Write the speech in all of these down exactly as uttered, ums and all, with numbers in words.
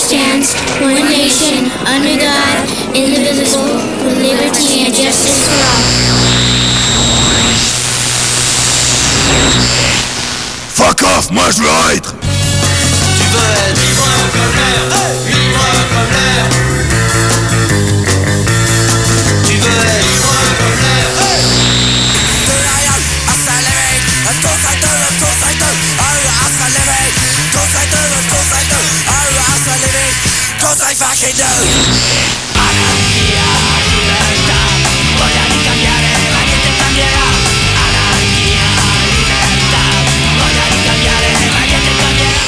stands, one nation, under God, indivisible, with liberty and justice for all. Fuck off, moi je veux être. Tu veux être libre comme l'air, libre comme l'air. Tu veux être libre comme l'air. Till I am a living, of course I do, of course I do. Oh, as a living, of course I do, of course I do. Oh, as a living, of course I fucking do. Anarquía, libertad, voy a ni cambiare, la gente cambierá. Anarquía, libertad, voy a ni cambiare, la gente cambierá.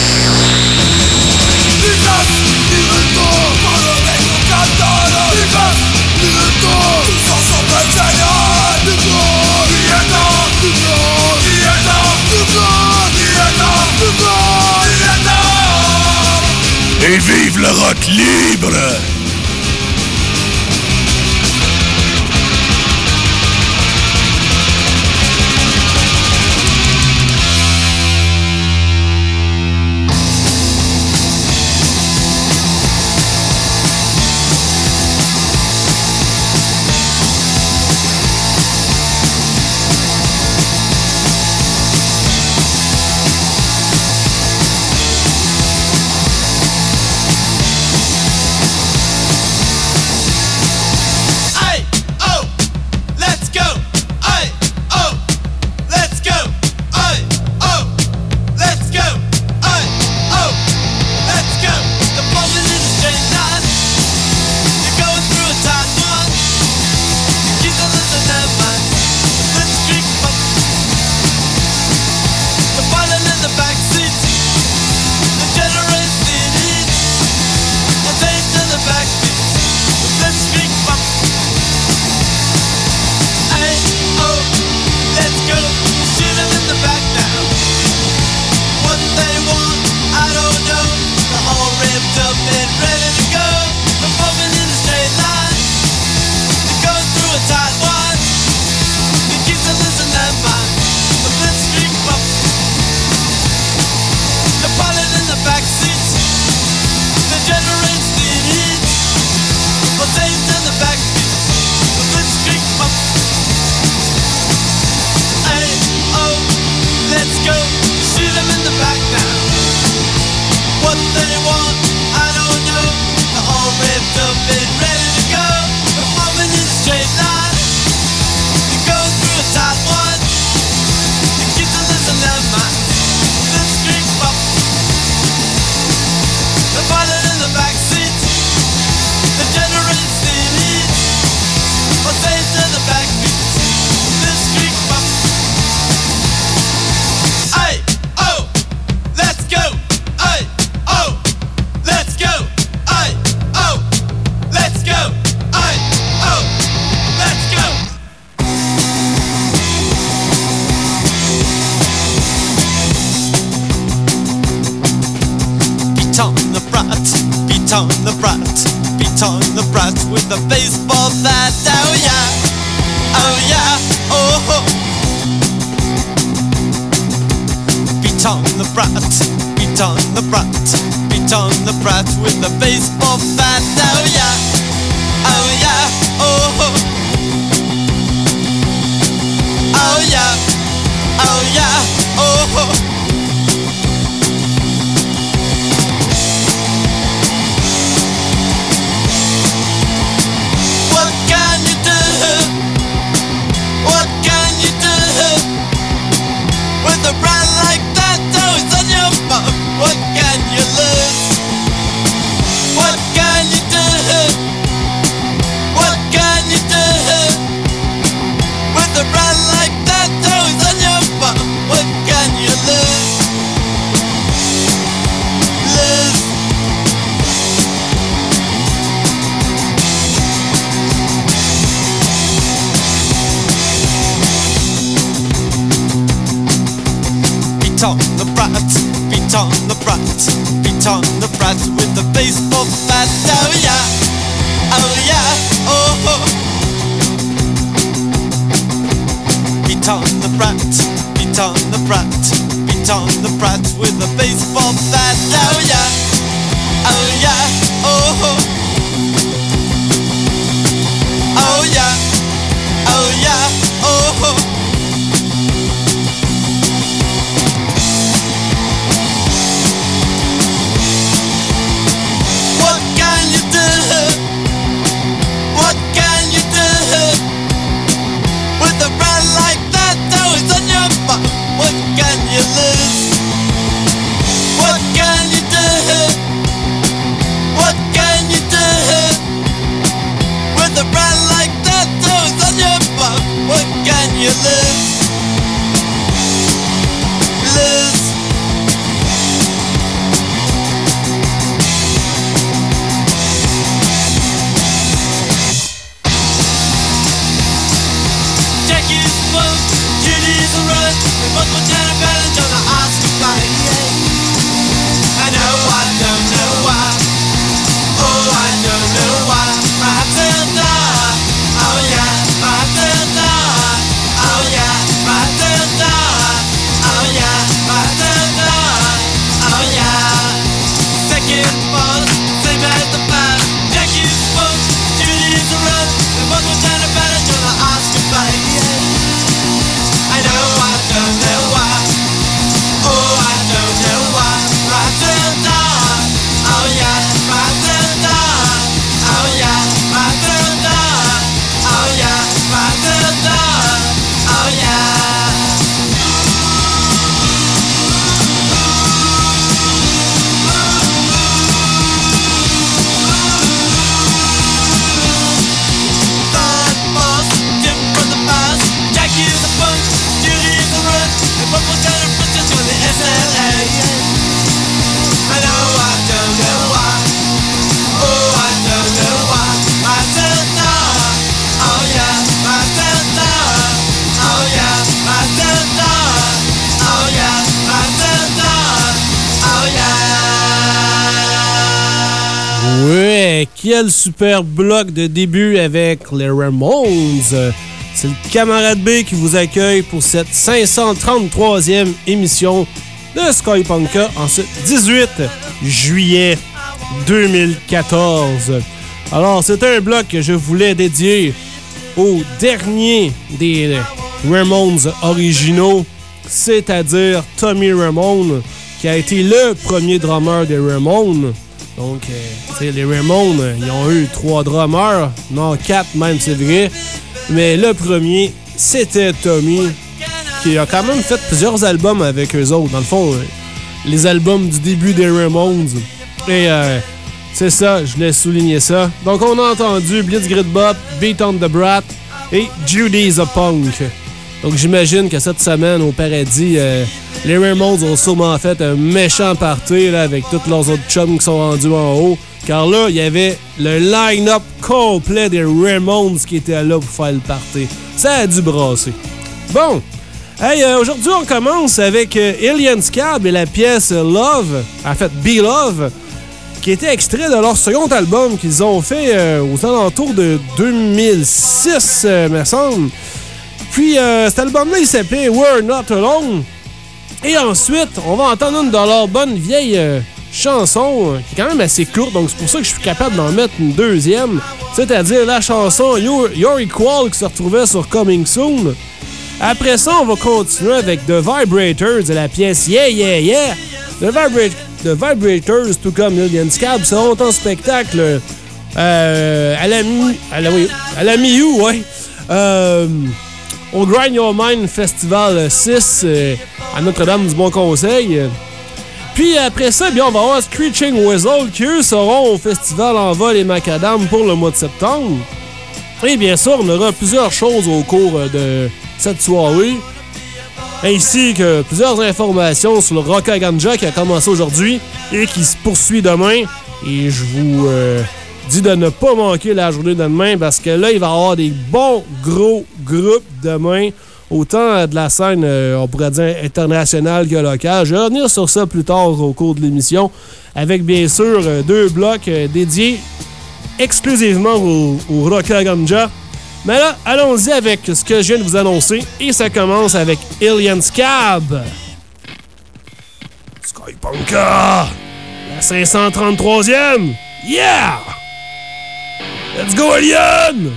Libertad, libertad, todo vengo cantando. Libertad, libertad, tus ojos pensarían. Libertad, libertad, libertad, libertad, libertad, libertad, libertad. Et vive le rock libre! on the brat, beat on the brat with a baseball bat. Oh yeah, oh yeah, oh ho. Beat on the brat, beat on the brat, beat on the brat with a baseball bat. Oh yeah, oh yeah, oh ho. Oh yeah, oh yeah, oh ho. What can you lose? What can you do? What can you do? With a brand like that always on your bum, what can you lose? Lose. Beat on the brat, beat on the brat, beat on the brat with the baseball bat. Oh yeah, oh yeah, oh ho. Beat on the brat, beat on the brat, beat on the brat with the baseball bat. Oh yeah, oh yeah, oh, oh yeah, oh yeah, oh. What can you do? What can you do with a brand like that always on your butt? What can you lose? What can you do? What can you do with a brand like that always on your butt? What can you lose? Lose. Jackie's book, Judy's a run. We both were trying to balance on the Oscar fight. I know I don't know why. Oh, I don't know why. Matilda, oh yeah, Matilda, oh yeah, Matilda, oh yeah, Matilda, oh yeah. Second boss, same as the past. Jackie's book, Judy's a run. We both were trying to balance on the Oscar fight. I know I don't know why. Oh, I don't know why. Matilda, oh yeah, Matilda, oh yeah, Matilda, oh yeah, Matilda, oh yeah. Third boss, Jim from the past. Jackie's a punk, Judy's a run. And both were trying to push us on the S L A. I know I don't know why. Oh, I don't know why. Matilda, oh yeah, Matilda, oh yeah, Matilda, oh yeah, Matilda, oh yeah. Ouais, quel super bloc de début avec les Ramones. C'est le Camarade B qui vous accueille pour cette cinq cent trente-troisième émission de Sky Punka en ce dix-huit juillet deux mille quatorze. Alors, c'est un bloc que je voulais dédier au dernier des Ramones originaux, c'est-à-dire Tommy Ramone, qui a été le premier drummer des Ramones. Donc, euh, tu sais, les Ramones, ils ont eu trois drummers, non, quatre même, c'est vrai. Mais le premier, c'était Tommy, qui a quand même fait plusieurs albums avec eux autres. Dans le fond, euh, les albums du début des Ramones. Et euh, c'est ça, je voulais souligner ça. Donc, on a entendu Blitzkrieg Bop, Beat on the Brat et Judy's a Punk. Donc, j'imagine que cette semaine, au Paradis, euh, les Ramones ont sûrement fait un méchant party là, avec tous leurs autres chums qui sont rendus en haut. Car là, il y avait le line-up complet des Ramones qui était là pour faire le party. Ça a dû brasser. Bon, hey, euh, aujourd'hui, on commence avec euh, Alien Scab et la pièce Love, en fait, Be Love, qui était extrait de leur second album qu'ils ont fait euh, aux alentours de deux mille six, euh, me semble. Puis, euh, cet album-là, il s'appelait We're Not Alone. Et ensuite, on va entendre une de leurs bonnes vieilles euh, chansons, euh, qui est quand même assez courte, donc c'est pour ça que je suis capable d'en mettre une deuxième, c'est-à-dire la chanson You're, You're Equal qui se retrouvait sur Coming Soon. Après ça, on va continuer avec The Vibrators et la pièce Yeah Yeah Yeah. The, Vibra- The Vibrators, tout comme Alien Scab, seront en spectacle euh, à la mi- à la, oui, à la mi-août, ouais. Euh, au Grind Your Mind Festival six euh, à Notre-Dame-du-Bon-Conseil. Puis après ça, bien, on va avoir Screeching Weasel qui, eux, seront au festival en vol et macadam pour le mois de septembre. Et bien sûr, on aura plusieurs choses au cours de cette soirée, ainsi que plusieurs informations sur le Rock à Ganja qui a commencé aujourd'hui et qui se poursuit demain. Et je vous euh, dis de ne pas manquer la journée de demain parce que là, il va y avoir des bons gros groupes demain, autant de la scène, euh, on pourrait dire, internationale que locale. Je vais revenir sur ça plus tard au cours de l'émission, avec bien sûr euh, deux blocs euh, dédiés exclusivement au, au Rock à Ganja. Mais là, allons-y avec ce que je viens de vous annoncer, et ça commence avec Alien Scab. Sky Punka, La cinq cent trente-troisième! Yeah! Let's go, Alien!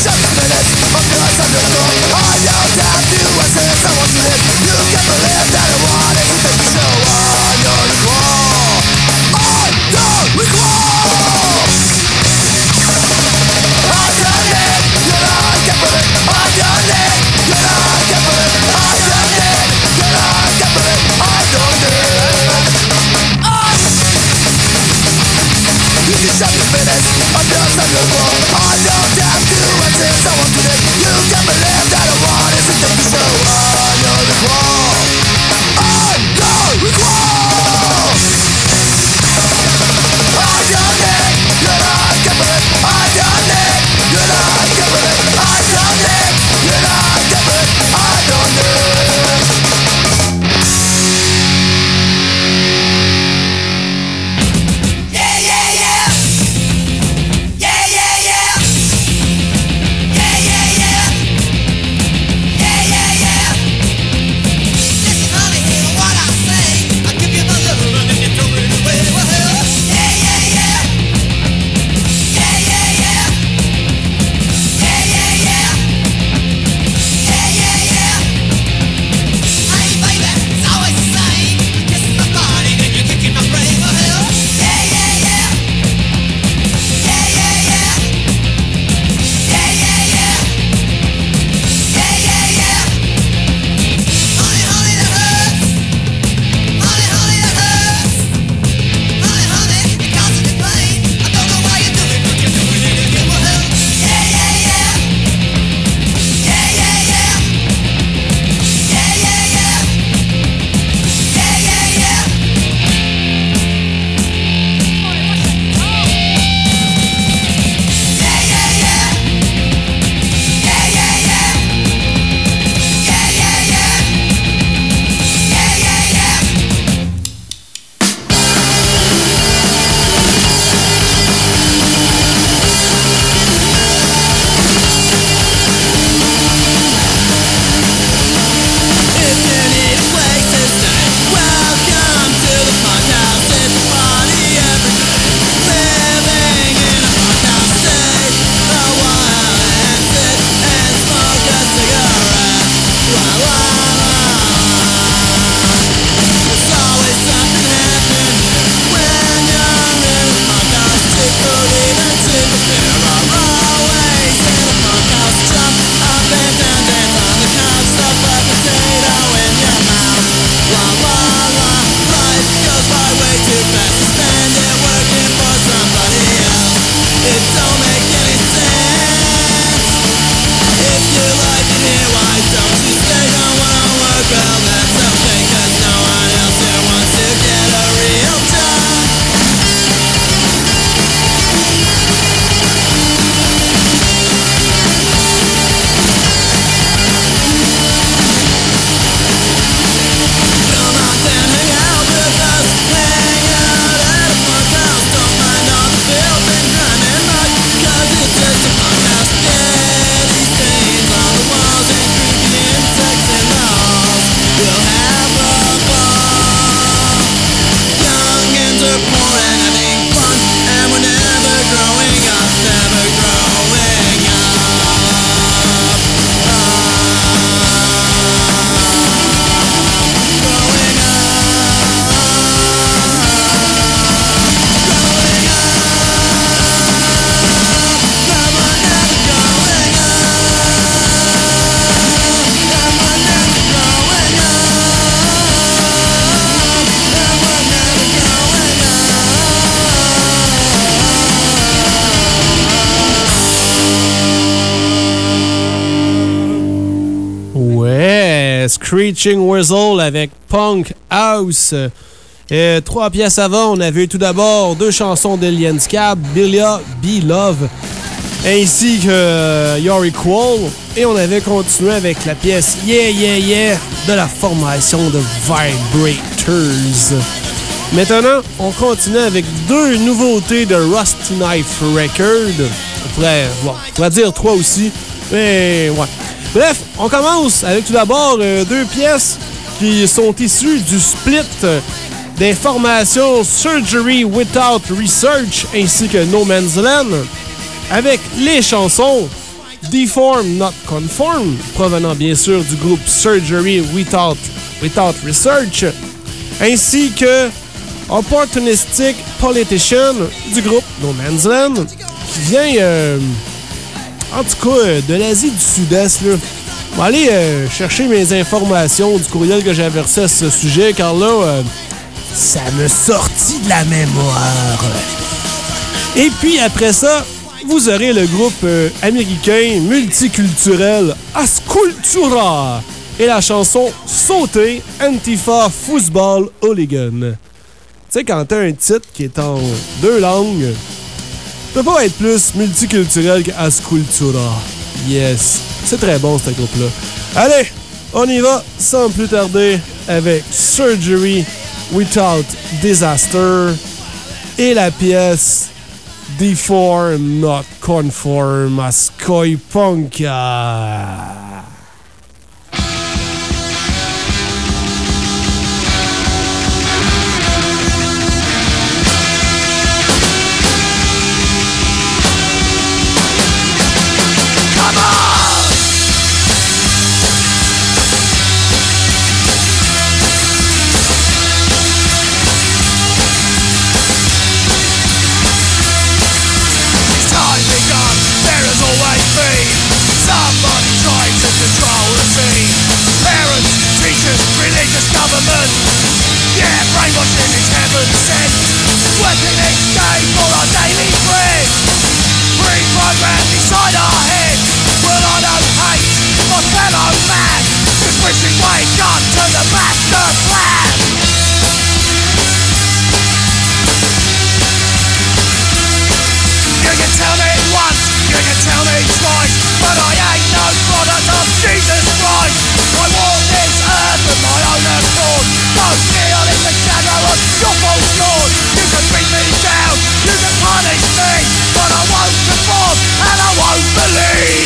I don't have to answer someone's lips. You can't believe that c'était Screeching Weasel avec Punk House. Et trois pièces avant, on avait tout d'abord deux chansons d'Alien Scab, Bilia, Be Love, ainsi que You're Equal. Et on avait continué avec la pièce Yeah Yeah Yeah de la formation de Vibrators. Maintenant, on continue avec deux nouveautés de Rusty Knife Record. On pourrait, bon, on pourrait dire trois aussi, mais ouais. Bref, on commence avec tout d'abord euh, deux pièces qui sont issues du split euh, des formations Surgery Without Research ainsi que No Man's Land, avec les chansons Deform Not Conform, provenant bien sûr du groupe Surgery Without, Without Research, ainsi que Opportunistic Politician du groupe No Man's Land, qui vient, euh, en tout cas, euh, de l'Asie du Sud-Est. Là. Je vais aller euh, chercher mes informations du courriel que j'avais reçu à ce sujet, car là, euh, ça me sortit de la mémoire. Et puis après ça, vous aurez le groupe euh, américain multiculturel Ascultura et la chanson Sauter Antifa Football Hooligan. Tu sais, quand t'as un titre qui est en deux langues, peut pas être plus multiculturel qu'Ascultura. Yes, c'est très bon ce groupe-là. Allez, on y va sans plus tarder avec Surgery Without Disaster et la pièce Deform Not Conform à Skoypunka. Government, yeah, brainwashing is heaven sent. Working each day for our daily bread. Pre-programmed inside our head. Well, I don't hate my fellow man, just wishing wake up to the master plan. You can tell me once, you can tell me twice, but I ain't no product of Jesus Christ. I walk this earth with my own accord. Don't kneel in the shadow of your false lord. You can beat me down, you can punish me, but I won't conform and I won't believe.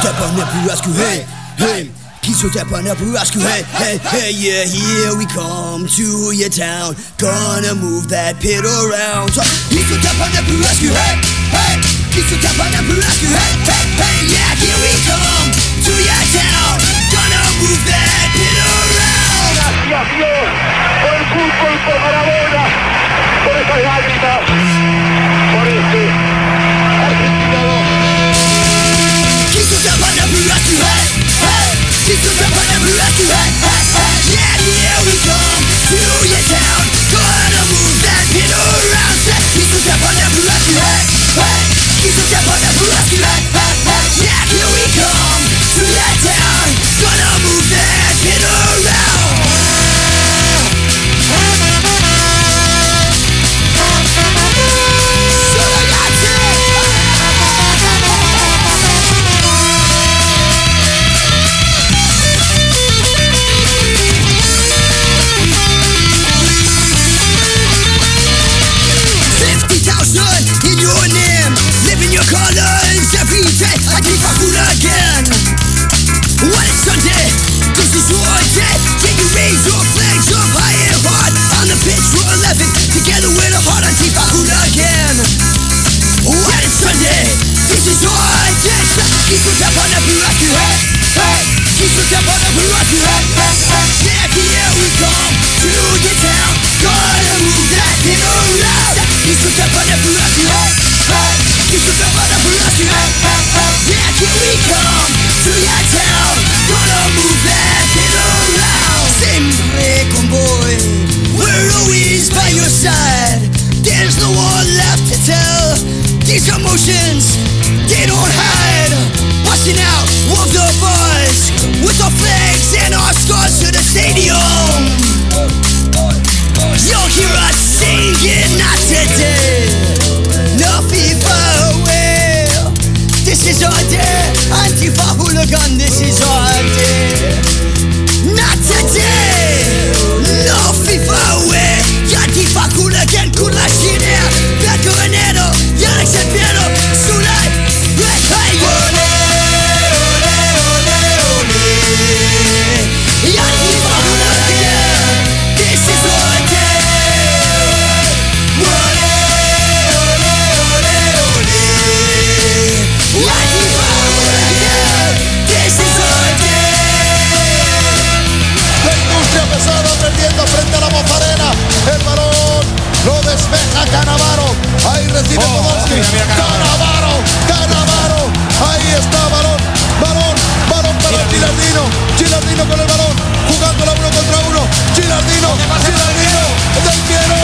tapana burasco, hey, hey. Kiso tapana burasco, hey, hey, hey, yeah, here we come to your town. Gonna move that pit around. Kiso tapana burasco, hey, hey. Kiso tapana burasco, hey, hey, hey, yeah, here we come to your town. Gonna move that pit around. Gracias Dios por el fútbol, por Maradona, por esas lágrimas, por este argentinado. Kiso tapana burasco, hey, hey. Kiso tapana burasco, hey, hey, hey, yeah, here we come to your town. Gonna move that pit around. Kiso tapana burasco, hey, hey. Kiso tapana burasco, hey, hey, hey, yeah, here we come to your town. Gonna move that pit around. In your name, living your colors every day. I keep a fool again. What is Sunday? This is your day. Can you raise your flags up high and hard on the pitch for eleven? Together with a heart, I keep a fool again. What is Sunday? This is your day. Keep your tap on the burasco, hey, hey. Keep your tap on the burasco, hey, hey, hey. Yeah, here we come to your town. Gonna move that thing around. Keep your tap on the burasco, hey, hey. Keep your tap on the burasco, hey, hey, hey. Yeah, here we come to your town. Gonna move that thing around. Sempre con voi, we're always by your side. There's no one left to tell. These emotions, they don't hide. Busting out of the bus with our flags and our scars to the stadium. You'll hear us singing, not today. No FIFA way. This is our day. Antifa hooligan, this is our day. Not today. No FIFA way. Antifa hooligan, kula shiner. Blanco veneno, Yannick el piano. Sulay, hey, hey. Ole, ole, ole, ole. Antifa hooligan, this is our day. Ole, ole, ole, ole. Antifa hooligan, this is our day. La industria pesada perdiendo frente a la Mozzarella. El balón lo despeja Cannavaro. Ahí recibe Podolski. Cannavaro, Cannavaro. Ahí está balón, balón, balón para Gilardino. Gilardino con el balón, jugando la uno contra uno. Gilardino, Gilardino, del Piero.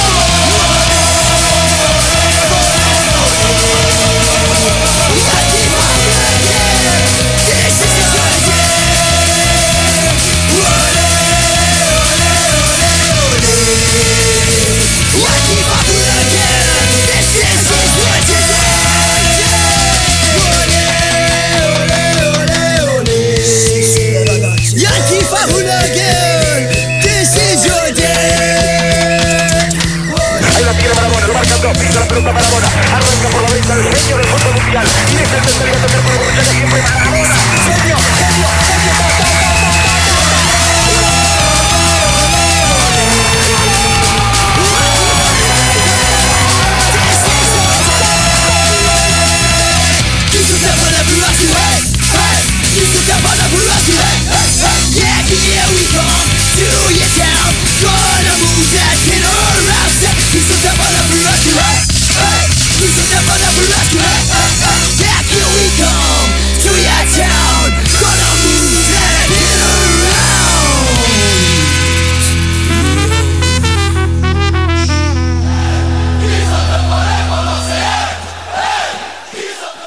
Pisa la pelota Maradona, arranca por la derecha el genio del fútbol mundial y es el tercero de tercer por el siempre Maradona. Genio, genio, genio, ta, ta, ta, ta, ta, yeah, here we come to your town. Gonna move that kid around. He's so tough on the burasco, hey, hey. He's so tough on the burasco, hey, hey, hey. Yeah, here we come to your town. Gonna move that kid around. Quiso te podemos conocer, hey. Quiso te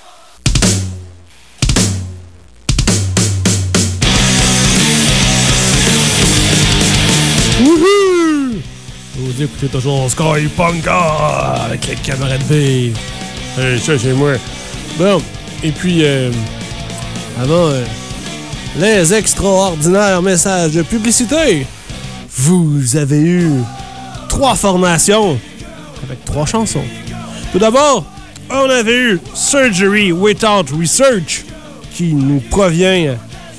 podemos. Wouhou! Vous écoutez toujours Sky Punka avec les camarades B. Hey, ça, c'est moi. Bon, et puis, euh, avant euh, les extraordinaires messages de publicité, vous avez eu trois formations avec trois chansons. Tout d'abord, on avait eu Surgery Without Research qui nous provient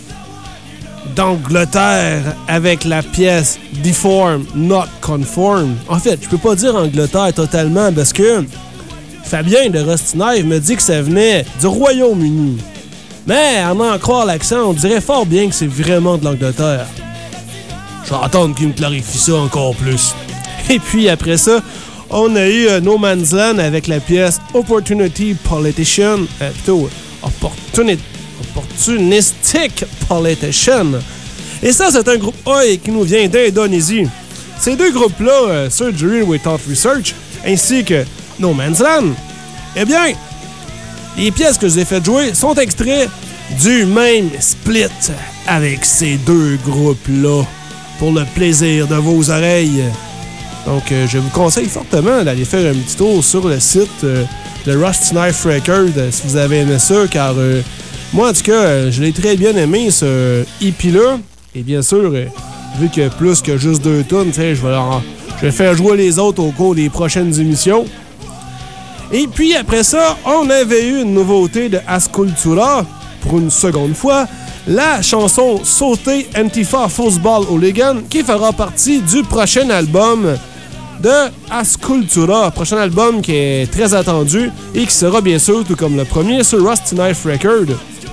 d'Angleterre avec la pièce Deform Not Conform. En fait, je peux pas dire Angleterre totalement parce que Fabien de Rusty Knife me dit que ça venait du Royaume-Uni. Mais à en croire l'accent, on dirait fort bien que c'est vraiment de l'Angleterre. Je vais attendre qu'il me clarifie ça encore plus. Et puis après ça, on a eu euh, No Man's Land avec la pièce Opportunity Politician. Euh, plutôt, Opportunity, Opportunistic Politician. Et ça, c'est un groupe Oi qui nous vient d'Indonésie. Ces deux groupes-là, euh, Surgery Without Research, ainsi que No Man's Land, eh bien, les pièces que je vous ai fait jouer sont extraits du même split avec ces deux groupes-là pour le plaisir de vos oreilles. Donc, euh, je vous conseille fortement d'aller faire un petit tour sur le site euh, de Rusty Knife Records euh, si vous avez aimé ça, car euh, moi, en tout cas, euh, je l'ai très bien aimé, ce E P-là. Et bien sûr, euh, vu que plus que juste deux tunes, je vais, leur, je vais faire jouer les autres au cours des prochaines émissions. Et puis après ça, on avait eu une nouveauté de Ascultura, pour une seconde fois, la chanson Sauter Antifa Football Hooligan, qui fera partie du prochain album de Ascultura, prochain album qui est très attendu et qui sera bien sûr, tout comme le premier, sur Rusty Knife Records.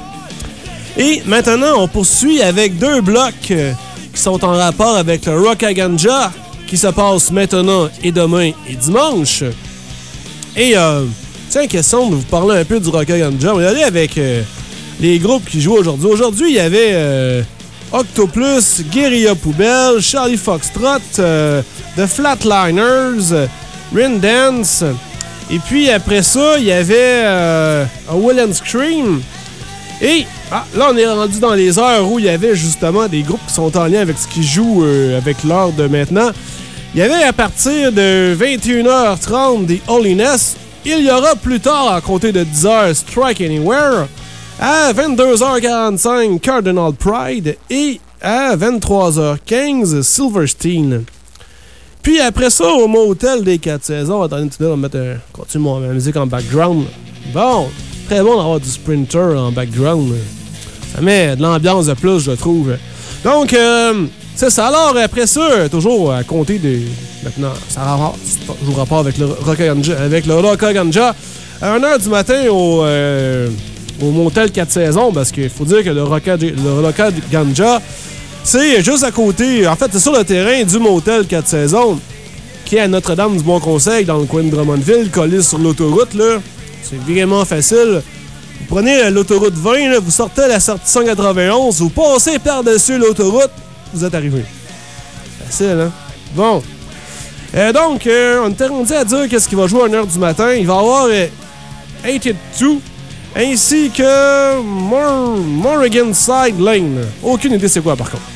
Et maintenant, on poursuit avec deux blocs euh, qui sont en rapport avec le Rock à Ganja, qui se passe maintenant et demain et dimanche. Et, euh, tiens, question de vous parler un peu du Rock à Ganja. On va y aller avec euh, les groupes qui jouent aujourd'hui. Aujourd'hui, il y avait euh, Octoplus, Guérilla Poubelle, Charlie Foxtrot, euh, The Flatliners, euh, Rin Dance. Et puis après ça, il y avait euh, A Will and Scream. Et ah, là, on est rendu dans les heures où il y avait justement des groupes qui sont en lien avec ce qui joue euh, avec l'heure de maintenant. Il y avait à partir de vingt et une heures trente des Holiness. Il y aura plus tard, à compter de dix heures, Strike Anywhere. À vingt-deux heures quarante-cinq, Cardinal Pride. Et à vingt-trois heures quinze, Silverstein. Puis après ça, au motel des quatre saisons, attendez une petite minute, on va mettre un, continue mon, ma musique en background. Bon, très bon d'avoir du Sprinter en background. Ça met de l'ambiance de plus, je trouve. Donc, euh, c'est ça. Alors, après ça, toujours à compter de... Maintenant, ça a toujours rapport avec le Rock à Ganja. Avec le Rock à Ganja. À une heure du matin au, euh, au motel quatre saisons, parce qu'il faut dire que le Rock à, le Rock à Ganja, c'est juste à côté... En fait, c'est sur le terrain du motel quatre saisons, qui est à Notre-Dame du Bon-Conseil, dans le coin de Drummondville, collé sur l'autoroute, là. C'est vraiment facile. Vous prenez l'autoroute vingt, là, vous sortez à la sortie cent quatre-vingt-onze, vous passez par-dessus l'autoroute, vous êtes arrivé. Facile, hein? Bon. Euh, donc, euh, on était rendu à dire qu'est-ce qu'il va jouer à une heure du matin. Il va y avoir euh, eighty-two, ainsi que Mor- Morrigan Side Lane. Aucune idée c'est quoi, par contre.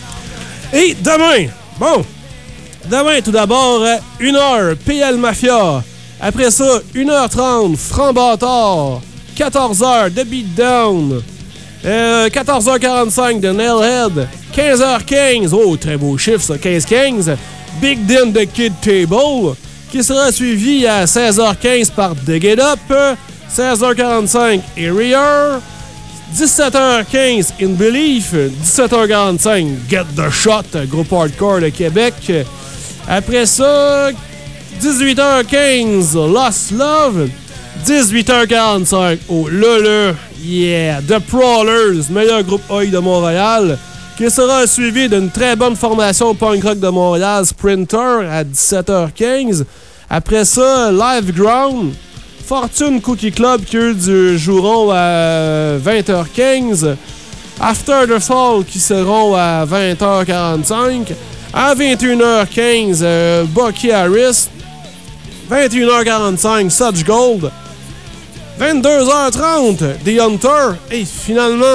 Et demain, bon, demain, tout d'abord, euh, une heure, P L Mafia. Après ça, une heure trente, Franc Bâtard. quatorze heures, The Beatdown. Euh, quatorze heures quarante-cinq, The Nailhead. quinze heures quinze, oh, très beau chiffre ça, quinze quinze. Big Din The Kid Table, qui sera suivi à seize heures quinze par The Get Up. seize heures quarante-cinq, Area. dix-sept heures quinze, In Belief. dix-sept heures quarante-cinq, Get The Shot, groupe hardcore de Québec. Après ça, dix-huit heures quinze, Lost Love. dix-huit heures quarante-cinq, oh là là, yeah, The Prowlers, meilleur groupe Oi de Montréal, qui sera suivi d'une très bonne formation punk rock de Montréal, Sprinter, à dix-sept heures quinze. Après ça, Live Ground, Fortune Cookie Club, qui eux joueront à vingt heures quinze. After the Fall, qui seront à vingt heures quarante-cinq. À vingt et une heures quinze, euh, Bucky Harris. vingt et une heures quarante-cinq, Such Gold. vingt-deux heures trente, The Hunter. Et finalement,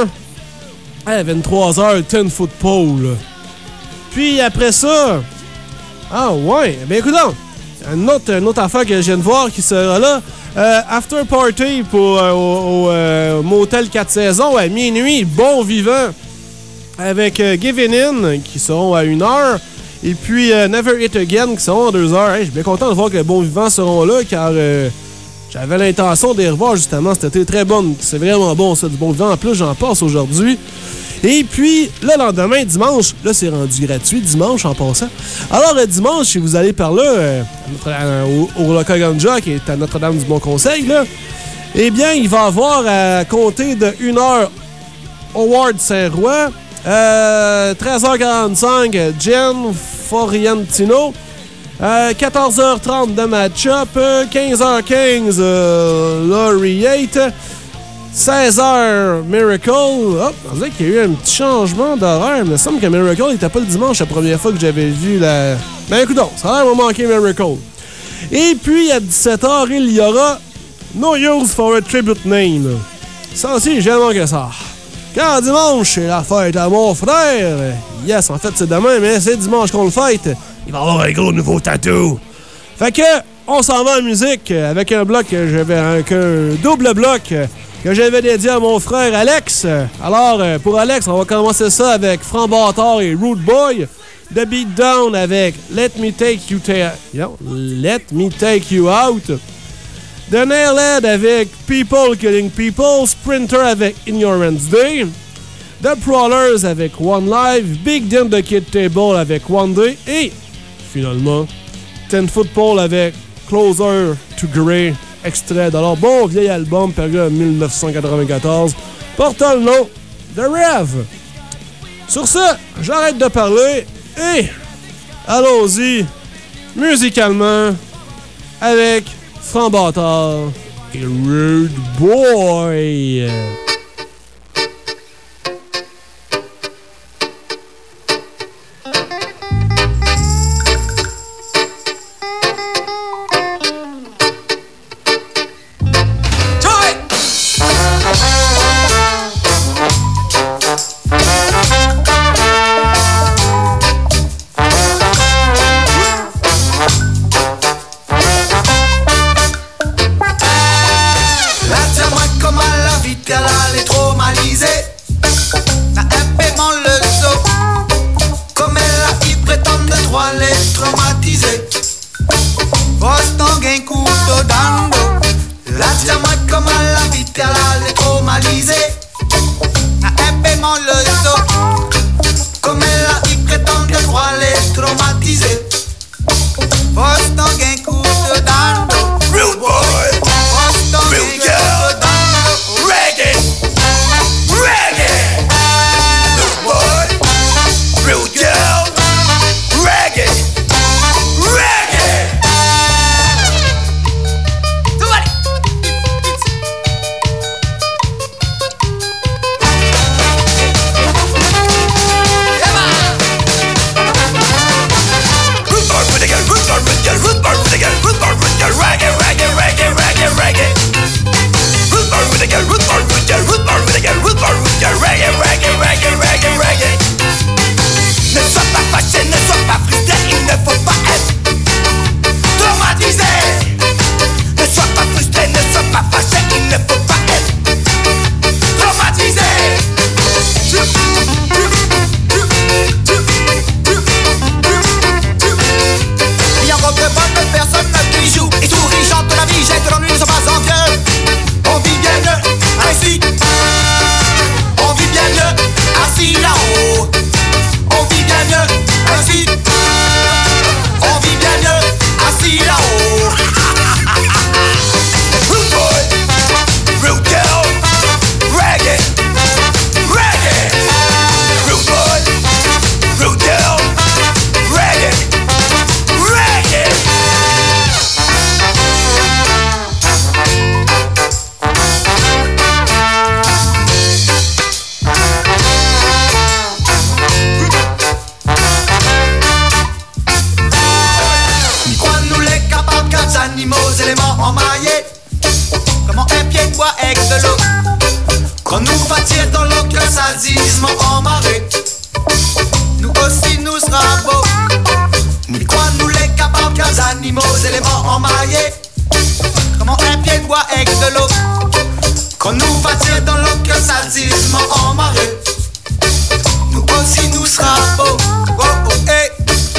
à vingt-trois heures, Ten Foot Pole. Puis après ça... Ah ouais, ben écoute donc, une autre, une autre affaire que je viens de voir qui sera là. Euh, after Party pour, euh, au, au euh, Motel quatre saisons à minuit, Bon Vivant. Avec euh, Giving In, qui seront à une heure. Et puis euh, Never Hit Again, qui seront à deux heures. Hey, je suis bien content de voir que les Bons Vivants seront là, car... Euh, J'avais l'intention de les revoir justement. C'était très bon. C'est vraiment bon, ça, du bon vivant. En plus, j'en passe aujourd'hui. Et puis, le lendemain, dimanche, là, c'est rendu gratuit, dimanche, en passant. Alors, euh, dimanche, si vous allez par là, euh, à notre, euh, au, au Local Ganja, qui est à Notre-Dame-du-Bon-Conseil, là, eh bien, il va y avoir à compter de une heure Howard Saint-Roy, euh, treize heures quarante-cinq, Jen Foriantino, euh, quatorze heures trente de match-up, euh, quinze heures quinze, euh, Laureate, seize heures Miracle. Hop, on dirait qu'il y a eu un petit changement d'horaire. Il me semble que Miracle n'était pas le dimanche la première fois que j'avais vu la... Ben écoute donc, ça a l'air de manquer Miracle. Et puis, à dix-sept heures, il y aura No Use for a Tribute Name. Ça aussi, j'ai manqué ça. Quand dimanche, c'est la fête à mon frère. Yes, en fait, c'est demain, mais c'est dimanche qu'on le fête. Il va y avoir un gros nouveau tatou. Fait que, on s'en va en musique avec un bloc que j'avais, un, un double bloc que j'avais dédié à mon frère Alex. Alors, pour Alex, on va commencer ça avec Franc Bâtard et Rude Boy. The Beatdown avec Let Me Take You, ta- Yo, Let Me Take You Out. The Nailhead avec People Killing People. Sprinter avec Ignorance Day. The Prowlers avec One Live. Big Dim The Kid Table avec One Day. Et, finalement, Ten Foot Pole avec Closer to Grey. Extrait de leur bon vieil album paru en dix-neuf cent quatre-vingt-quatorze, portant le nom de Rev. Sur ce, j'arrête de parler et allons-y musicalement avec Franc Bâtard et Rude Boy.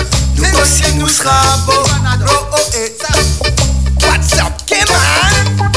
What's up, Kim?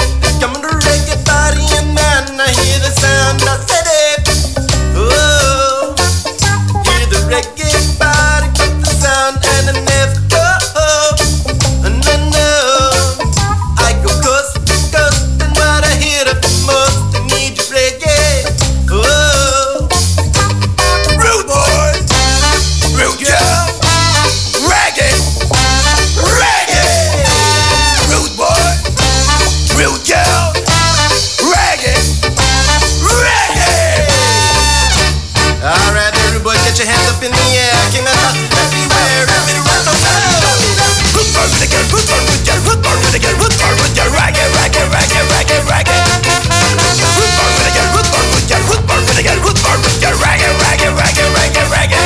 yeah, king of dust everywhere, every round the world. Root bar with a girl, root bar with your, root bar with a girl, root bar with your, reggae, reggae, reggae, reggae, reggae. Root bar with a girl, root bar with your, root bar with a girl, root bar with your, reggae, reggae, reggae, reggae, reggae.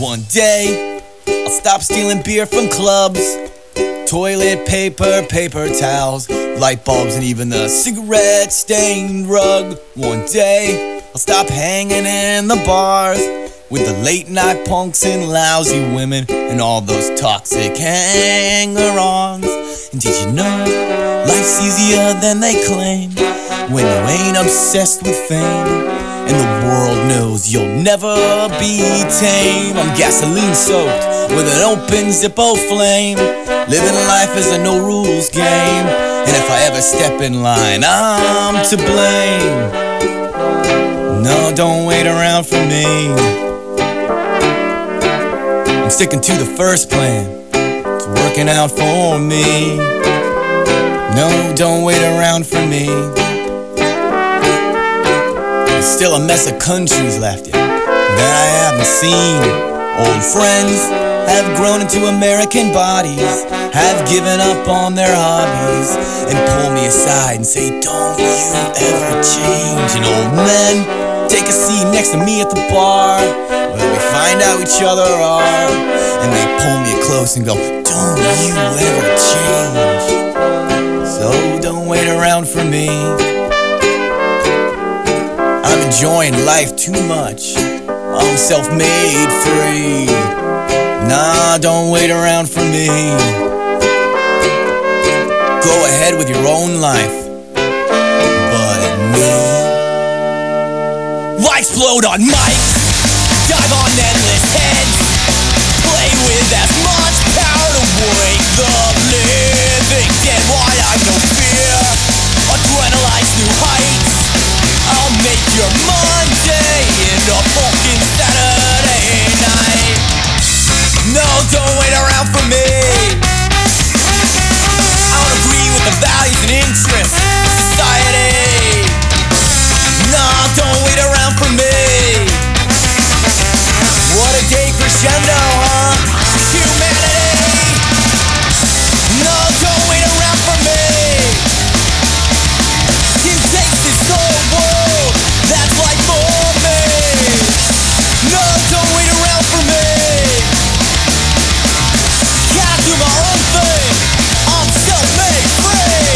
One day, I'll stop stealing beer from clubs. Toilet paper, paper towels, light bulbs, and even the cigarette-stained rug. One day, I'll stop hanging in the bars with the late-night punks and lousy women and all those toxic hanger-ons. And did you know life's easier than they claim when you ain't obsessed with fame? And the world knows you'll never be tame. I'm gasoline-soaked with an open Zippo flame. Living life is a no-rules game, and if I ever step in line, I'm to blame. No, don't wait around for me. I'm sticking to the first plan. It's working out for me. No, don't wait around for me. There's still a mess of countries left yet that I haven't seen. Old friends have grown into American bodies, have given up on their hobbies, and pull me aside and say, don't you ever change. And old men take a seat next to me at the bar where we find out each other are, and they pull me close and go, don't you ever change. So don't wait around for me. I'm enjoying life too much. I'm self-made free. Nah, don't wait around for me. Go ahead with your own life, but me. Why explode on mics? Dive on endless heads. Play with as much power to wake the living dead. Why I've no fear. Adrenalize new heights. I'll make your Monday into fucking Saturday night. No, don't wait around for me. I don't agree with the values and interests of society. Nah, don't wait around for me. What a day crescendo, huh? Humanity. No, don't wait around for me. You take this whole world, that's life for me. No, don't wait around for me. Gotta do my own thing. I'm self-made free.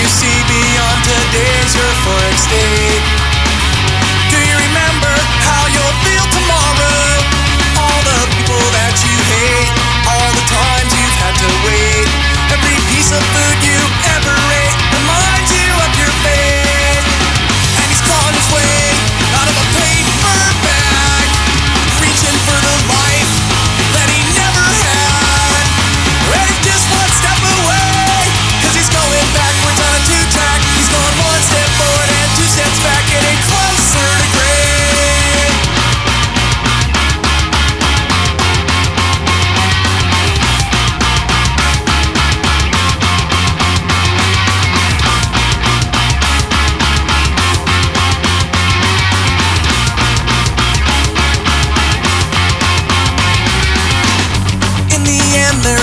Today's euphoric state. Do you remember how you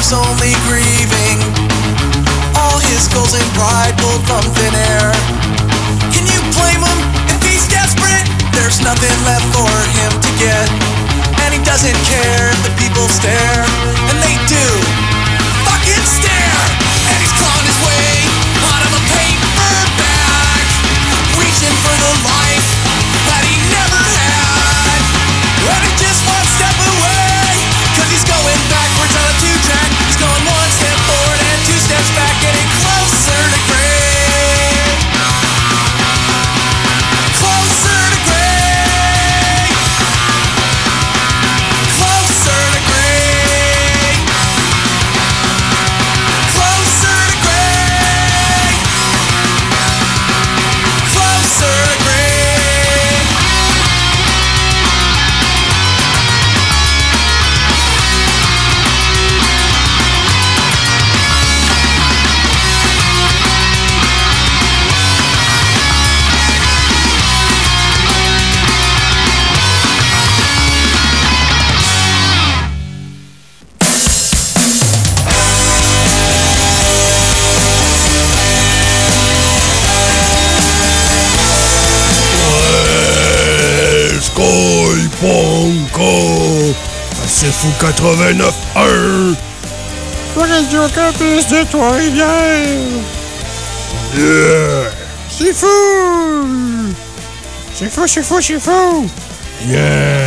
neighbors only grieving. All his goals and pride pulled from thin air. Can you blame him if he's desperate? There's nothing left for him to get. And he doesn't care if the people stare. And they do fucking stare. And he's clawing his way out of a paper bag, reaching for the life that he never had. And he's just one step away, cause he's going backwards on a two-track. He's going one step forward and two steps back, getting closer to great. Closer to great. Closer to great. Closer to great. Closer to great. Sky Ponko! C'est fou quatre-vingt-neuf un! Radio Campus de Trois-Rivières! Yeah! C'est fou! C'est fou, c'est fou, c'est fou! Yeah!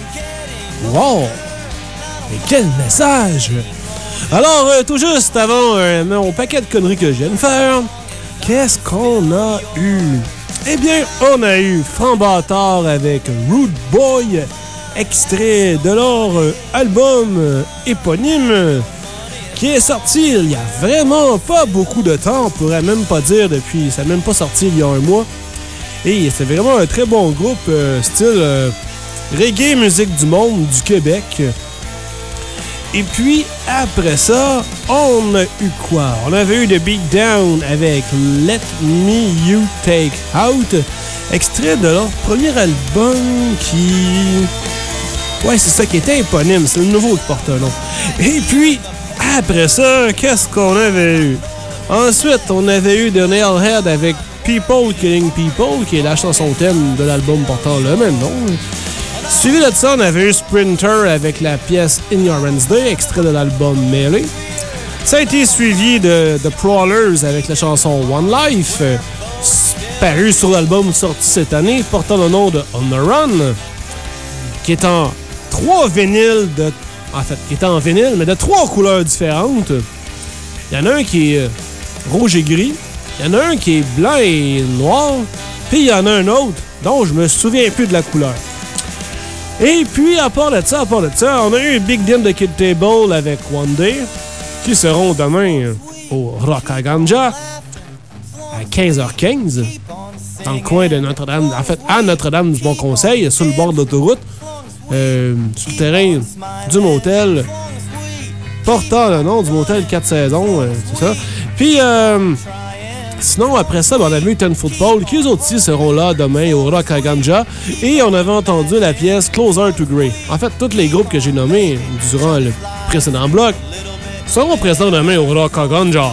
Wow! Mais quel message! Alors, euh, tout juste avant euh, mon paquet de conneries que je viens de faire, qu'est-ce qu'on a eu? Eh bien, on a eu Franc Bâtard avec Rude Boy, extrait de leur euh, album euh, éponyme, qui est sorti il y a vraiment pas beaucoup de temps, on pourrait même pas dire depuis, ça n'a même pas sorti il y a un mois. Et c'est vraiment un très bon groupe, euh, style euh, reggae, musique du monde, du Québec. Et puis, après ça, on a eu quoi? On avait eu The Beat Down avec Let Me You Take Out, extrait de leur premier album qui... Ouais, c'est ça qui était éponyme, c'est le nouveau qui porte un nom. Et puis, après ça, qu'est-ce qu'on avait eu? Ensuite, on avait eu The Nailhead avec People Killing People, qui est la chanson thème de l'album portant le même nom. Suivi de ça, on avait eu Sprinter avec la pièce Ignorance Day, extrait de l'album Melee. Ça a été suivi de The Prowlers avec la chanson One Life, euh, paru sur l'album sorti cette année, portant le nom de On the Run, qui est en trois vinyles de... En fait, qui est en vinyle, mais de trois couleurs différentes. Il y en a un qui est rouge et gris, il y en a un qui est blanc et noir, puis il y en a un autre dont je me souviens plus de la couleur. Et puis, à part de ça, à part de ça, on a eu Big Dim de Kid Table avec One Day, qui seront demain au Rock à Ganja à quinze heures quinze, dans le coin de Notre-Dame, en fait, à Notre-Dame du Bon Conseil, sur le bord de l'autoroute, euh, sur le terrain du motel, portant le nom du motel quatre saisons, euh, c'est ça. Puis, euh, sinon, après ça, ben, on avait eu Ten Football, qui eux aussi seront là demain au Rock à Ganja. Et on avait entendu la pièce Closer to Grey. En fait, tous les groupes que j'ai nommés durant le précédent bloc seront présents demain au Rock à Ganja.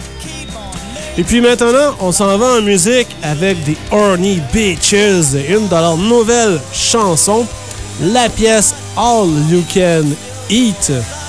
Et puis maintenant, on s'en va en musique avec des Horny Bitches, une de leurs nouvelles chansons, la pièce All You Can Eat,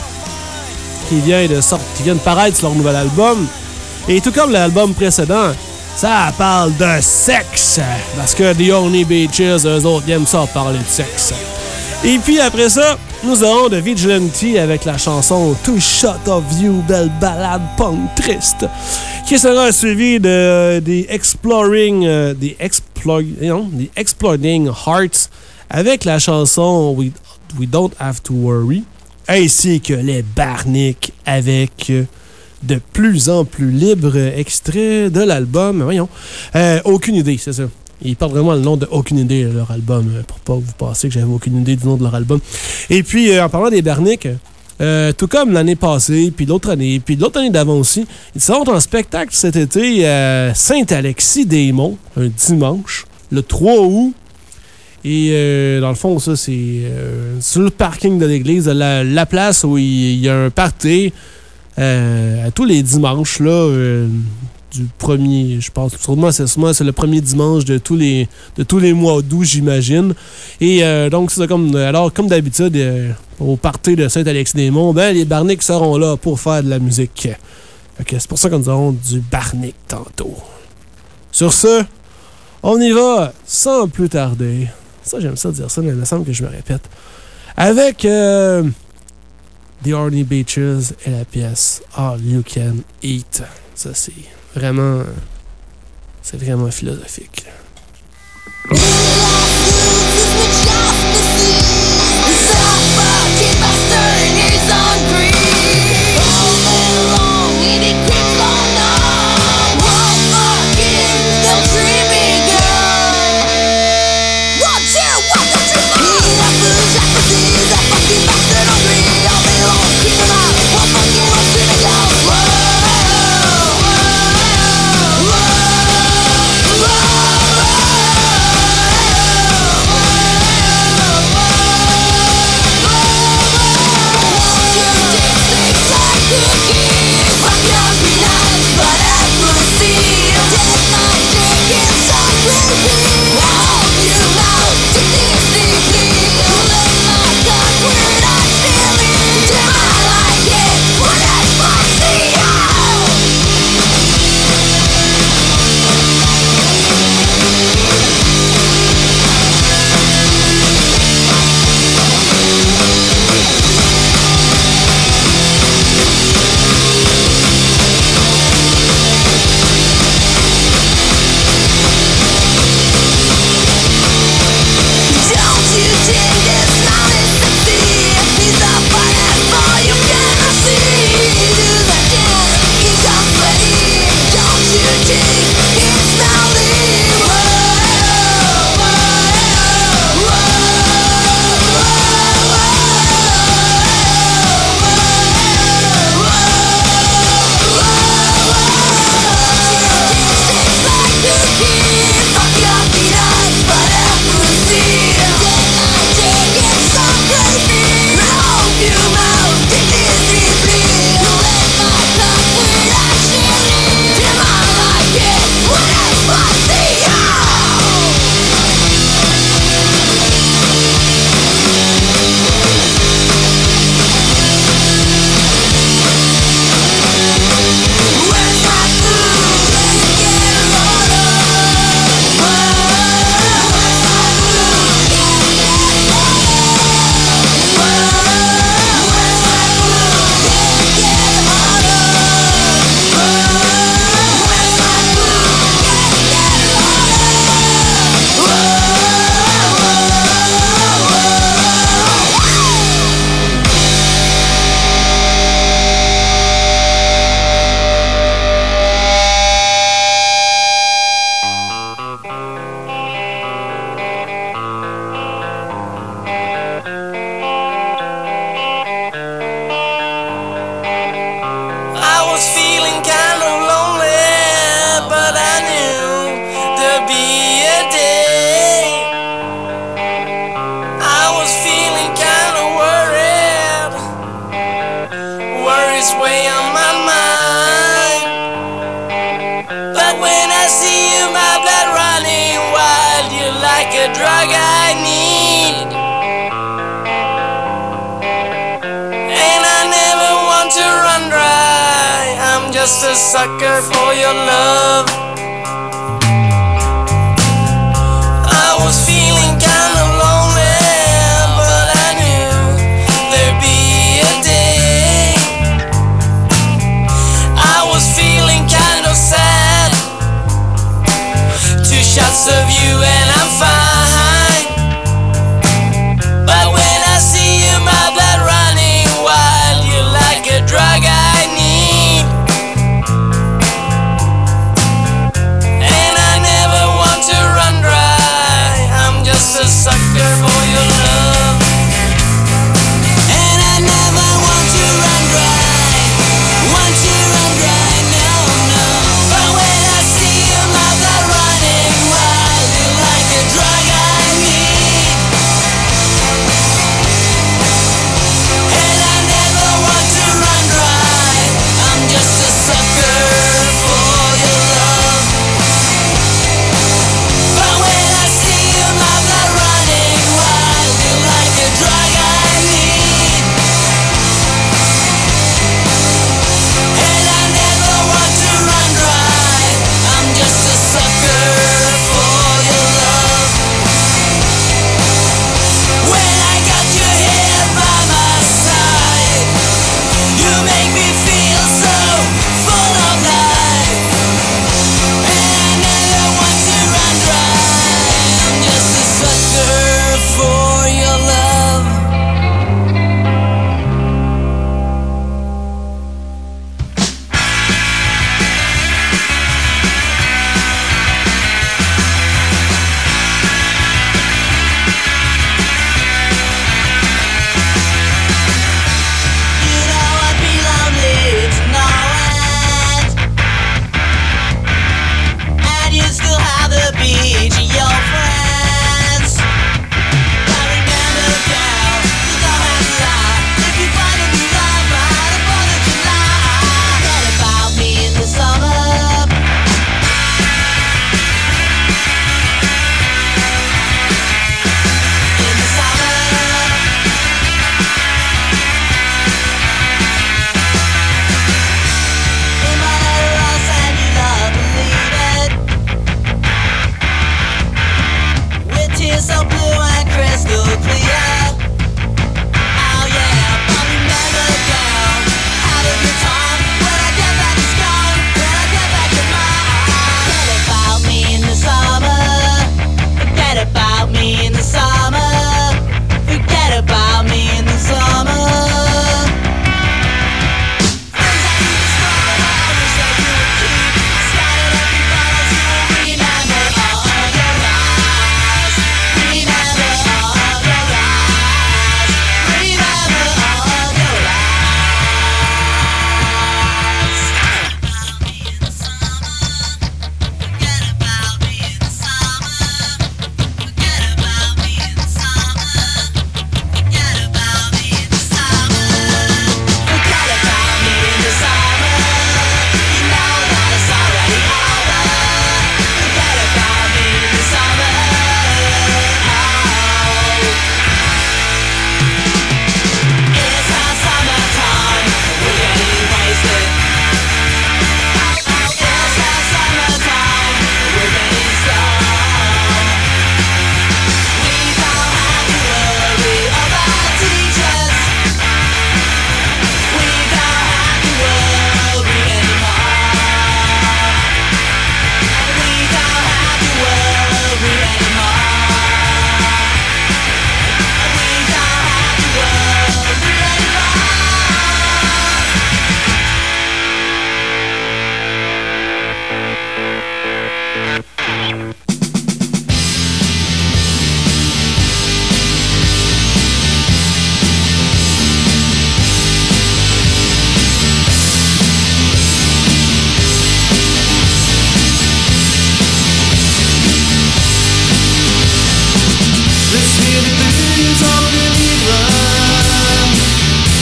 qui vient de sortir, qui vient de paraître sur leur nouvel album. Et tout comme l'album précédent, ça parle de sexe. Parce que The Horny Bitches, eux autres, ils aiment ça parler de sexe. Et puis après ça, nous aurons The Vigilante avec la chanson Too Short of You, belle balade punk triste, qui sera suivie de des Exploring, euh, des Explo- non, des Exploding Hearts avec la chanson We, We Don't Have to Worry, ainsi que les Barnick avec de plus en plus libre extrait de l'album. Voyons. Euh, aucune idée, c'est ça. Ils portent vraiment le nom de Aucune idée, leur album, pour pas que vous pensiez que j'avais aucune idée du nom de leur album. Et puis, euh, en parlant des Barnick, euh, tout comme l'année passée, puis l'autre année, puis l'autre année d'avant aussi, ils seront en spectacle cet été à Saint-Alexis-des-Monts, un dimanche, le trois août. Et euh, dans le fond, ça, c'est euh, sur le parking de l'église, la, la place où il, il y a un party euh, à tous les dimanches, là, euh, du premier, je pense. Sûrement, c'est, sûrement, c'est le premier dimanche de tous les, de tous les mois d'août, j'imagine. Et euh, donc, c'est ça, comme, alors, comme d'habitude, euh, au party de Saint-Alexis-des-Monts, ben, les Barniques seront là pour faire de la musique. Okay, c'est pour ça que nous aurons du Barnique tantôt. Sur ce, on y va sans plus tarder. Ça, j'aime ça dire ça, mais il me semble que je me répète. Avec euh, The Horny Beaches et la pièce All You Can Eat. Ça, c'est vraiment... C'est vraiment philosophique.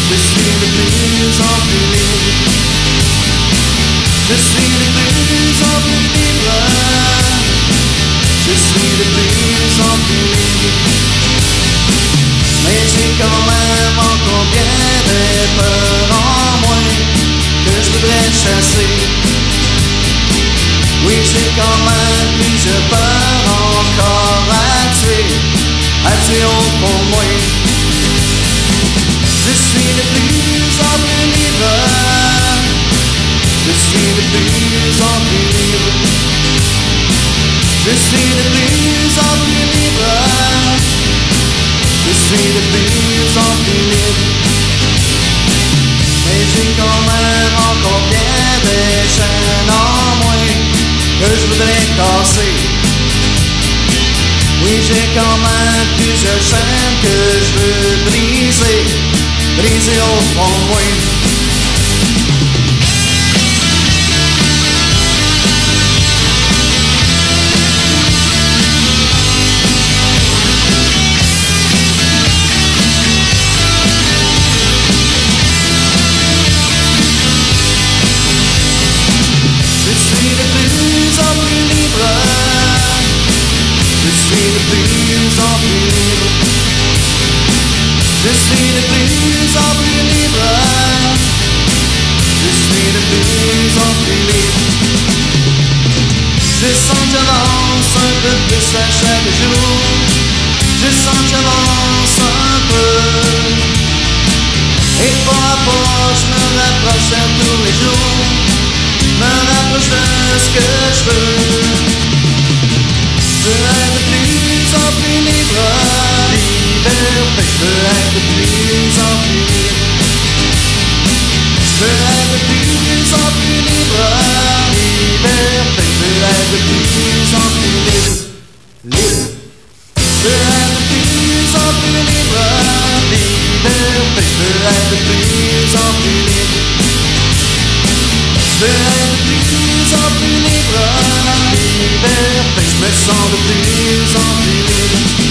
Je suis le plus en plus libre. Je suis le plus en plus libre. Je suis de plus en plus libre. Mais j'ai quand même encore bien des peurs en moi que je voudrais chasser. Oui, j'ai quand même plusieurs peurs encore à tuer, à tuer au fond de moi. Je suis de plus en plus libre. Je suis de plus en plus libre. Je suis de plus en plus libre. Je suis de plus en plus libre. Mais j'ai quand même encore bien des chaînes en moi que je voudrais casser. Oui, j'ai quand même plusieurs chaînes que je veux briser, briser au fond de moi. Je suis de plus en plus libre. Je suis de plus en plus libre. Je sens que j'avance un peu plus à chaque jour. Je sens que j'avance un peu. Et pas à pas je me rapproche à tous les jours. Me rapproche de ce que je veux. Je veux être de plus en plus libre. Liberté. Je veux être de plus en plus libre. Je veux être de plus en plus libre. Liberté. Je veux être de plus en plus libre. Libre. Je veux être de plus en plus libre. Liberté. Je veux être de plus en plus libre. Je veux être de plus en plus libre. Liberté. Je me sens de plus en plus libre.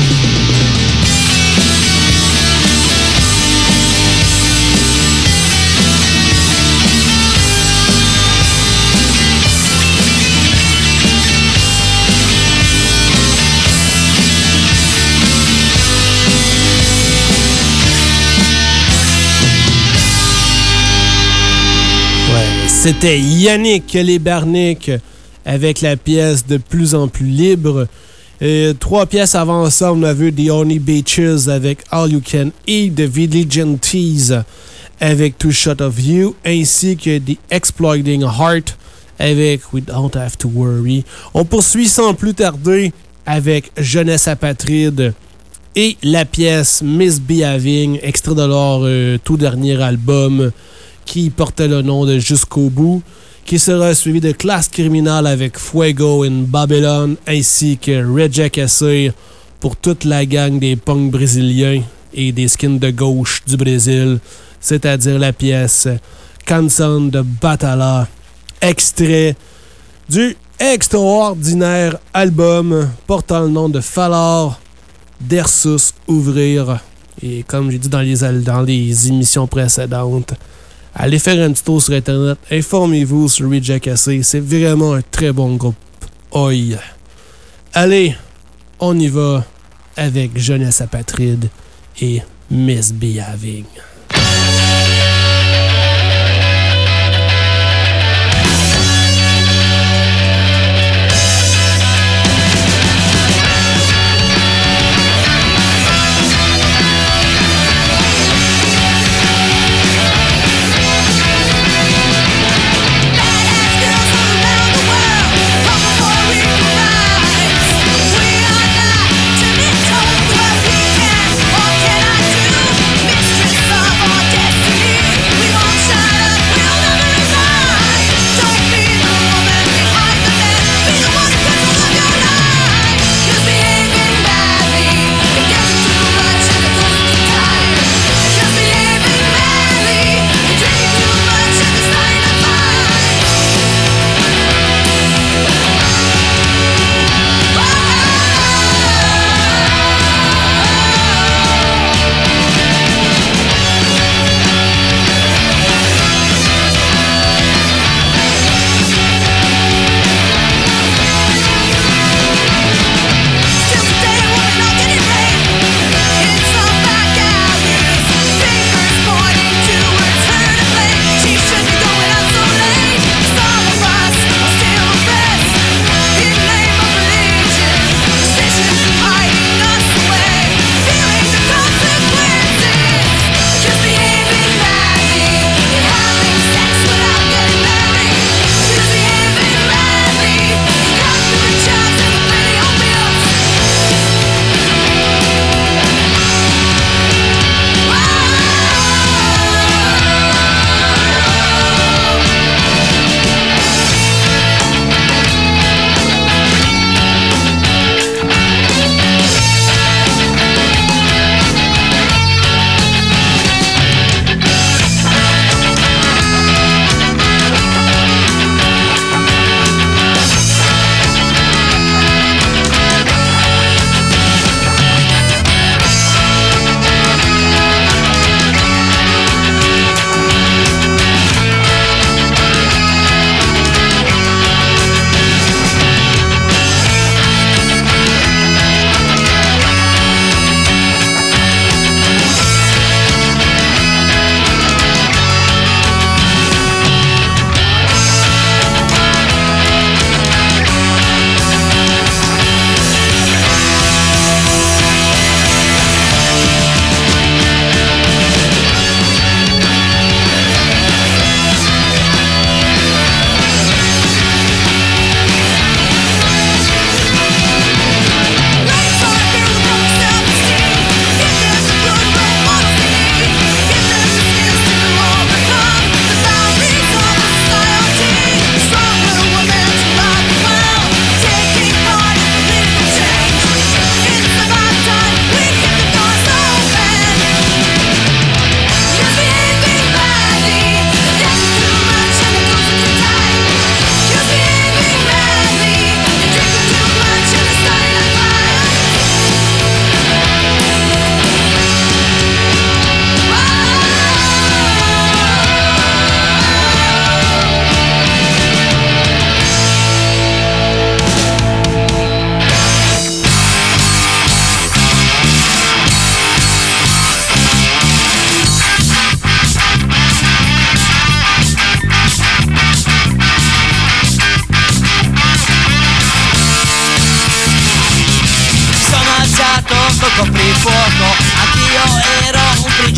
C'était Yannick Lébarnik avec la pièce De plus en plus libre. Et trois pièces avant ça, on a vu The Only Beaches avec All You Can Eat, The Vigilantes avec Too Short of You, ainsi que The Exploiting Heart avec We Don't Have to Worry. On poursuit sans plus tarder avec Jeunesse apatride et la pièce Misbehaving, extrait de leur euh, tout dernier album qui portait le nom de Jusqu'au bout, qui sera suivi de Classe Criminale avec Fuego in Babylon, ainsi que Reject Essay pour toute la gang des punks brésiliens et des skins de gauche du Brésil, c'est-à-dire la pièce Canção de Batalha, extrait du extraordinaire album portant le nom de Falar Versus Ouvrir. Et comme j'ai dit dans les, dans les émissions précédentes, allez faire un petit tour sur Internet, informez-vous sur Reject Essay, c'est vraiment un très bon groupe. Oi! Allez, on y va avec Jeunesse apatride et Misbehaving. Mistress of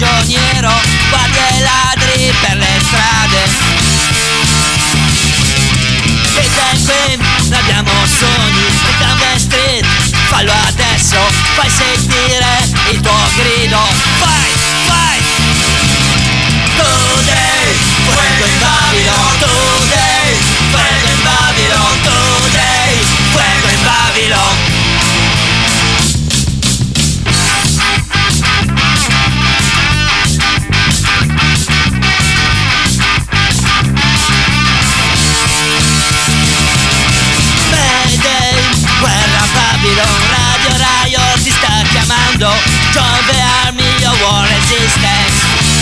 prigioniero, guardia e ladri per le strade. E dai qui ne abbiamo sogni, e Down Street, fallo adesso, fai sentire il tuo grido. Vai, vai! Today, fuego in Babylon, today, fuego in Babylon, today, fuego in Babylon. Guerra Babylon, Radio Riot ti sta chiamando. Join the army of war resistance.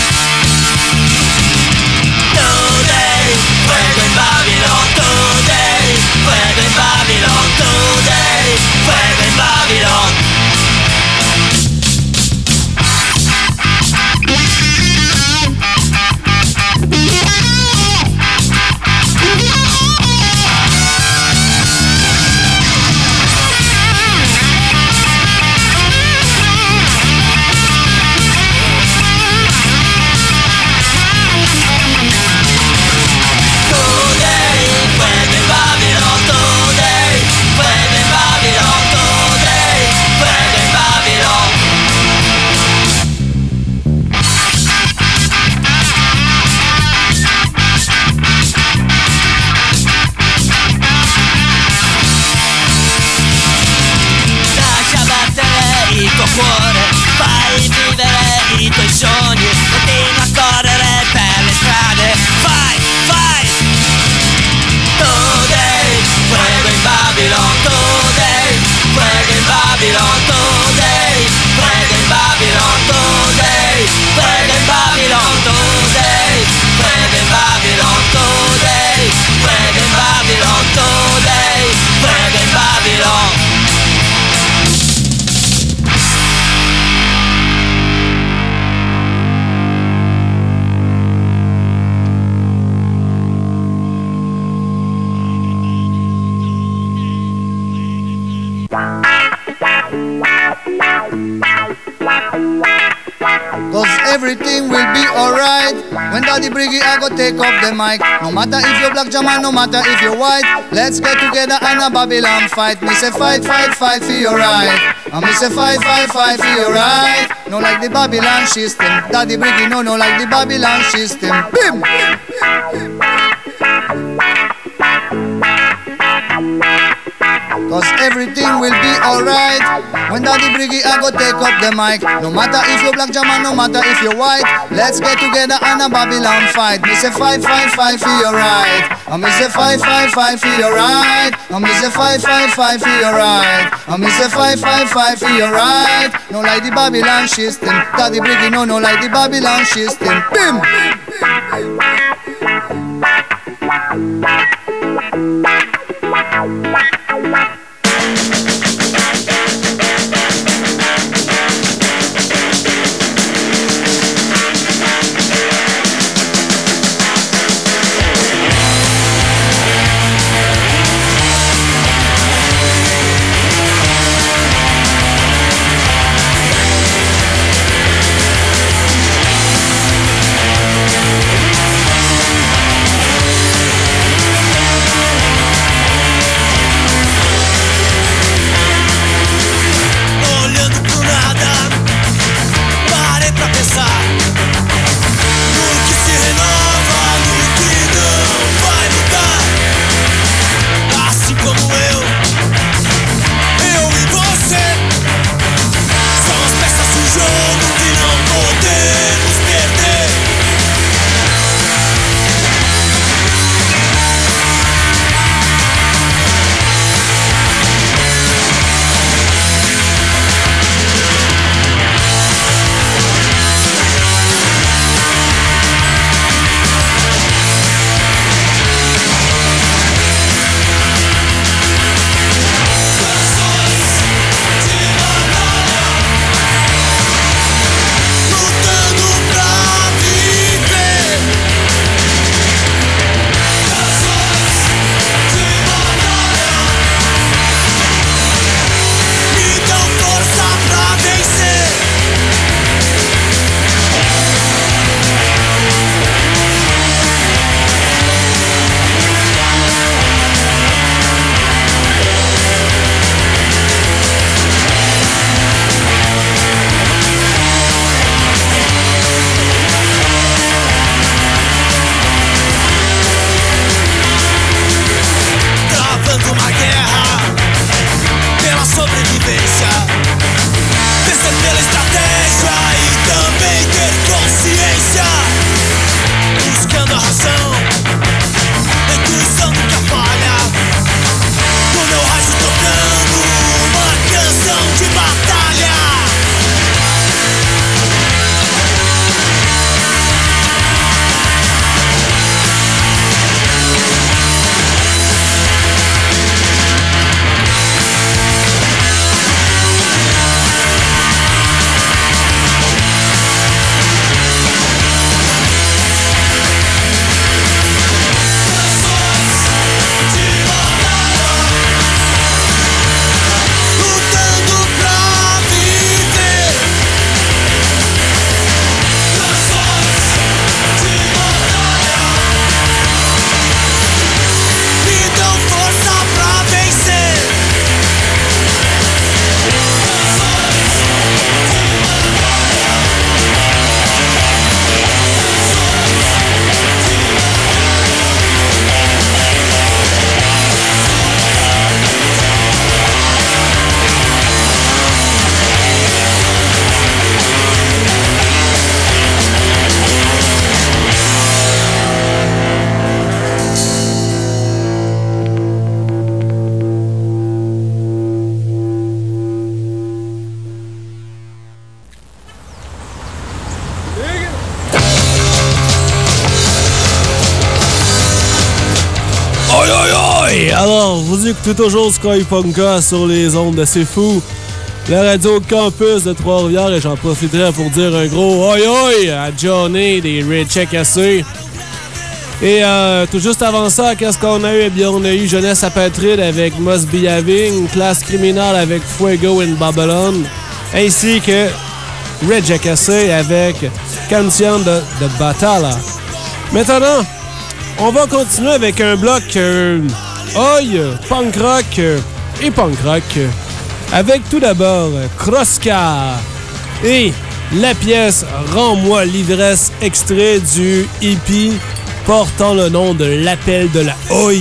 Today, fuego in Babylon, today, fuego in Babylon, today, fuego in Babylon. Cuore, fai vivere i tuoi sogni, continua a correre per le strade. Vai, vai! Today, fuego in Babylon, today, fuego in Babylon, today, fuego in Babylon, today, fuego in Babylon, today, fuego in Babylon, today, fuego in Babylon, today, fuego in Babylon. Cause everything will be alright when Daddy Briggy I go take off the mic. No matter if you're black Jaman, no matter if you're white, let's get together and a Babylon fight. Me say fight, fight, fight for your right. And me say fight, fight, fight for your right. No like the Babylon system. Daddy Briggy no, no like the Babylon system. Bim! Cause everything will be alright when Daddy Briggy I go take up the mic. No matter if you're black Jaman, no matter if you're white, let's get together and a Babylon fight. Me say fight, fight, fight for your right. And me say fight, fight, fight for your right. And me say fight, fight, fight for your right. And me say fight, fight, fight for your right. No like the Babylon system. Daddy Briggy no, no like the Babylon system. Bim! Hey, alors, vous écoutez toujours Sky Punka sur les ondes de C'est Fou, la radio campus de Trois-Rivières, et j'en profiterai pour dire un gros oi oi à Johnny des Red Check A C. Et euh, tout juste avant ça, qu'est-ce qu'on a eu? Eh bien, on a eu Jeunesse Apatride avec Must Be Having, Classe Criminale avec Fuego in Babylon, ainsi que Red Jack A C avec Canción de, de Batalla. Maintenant, on va continuer avec un bloc euh, oi, punk rock euh, et punk rock, euh, avec tout d'abord Kroska et la pièce Rends-moi l'ivresse, extrait du E P portant le nom de L'Appel de la Oi,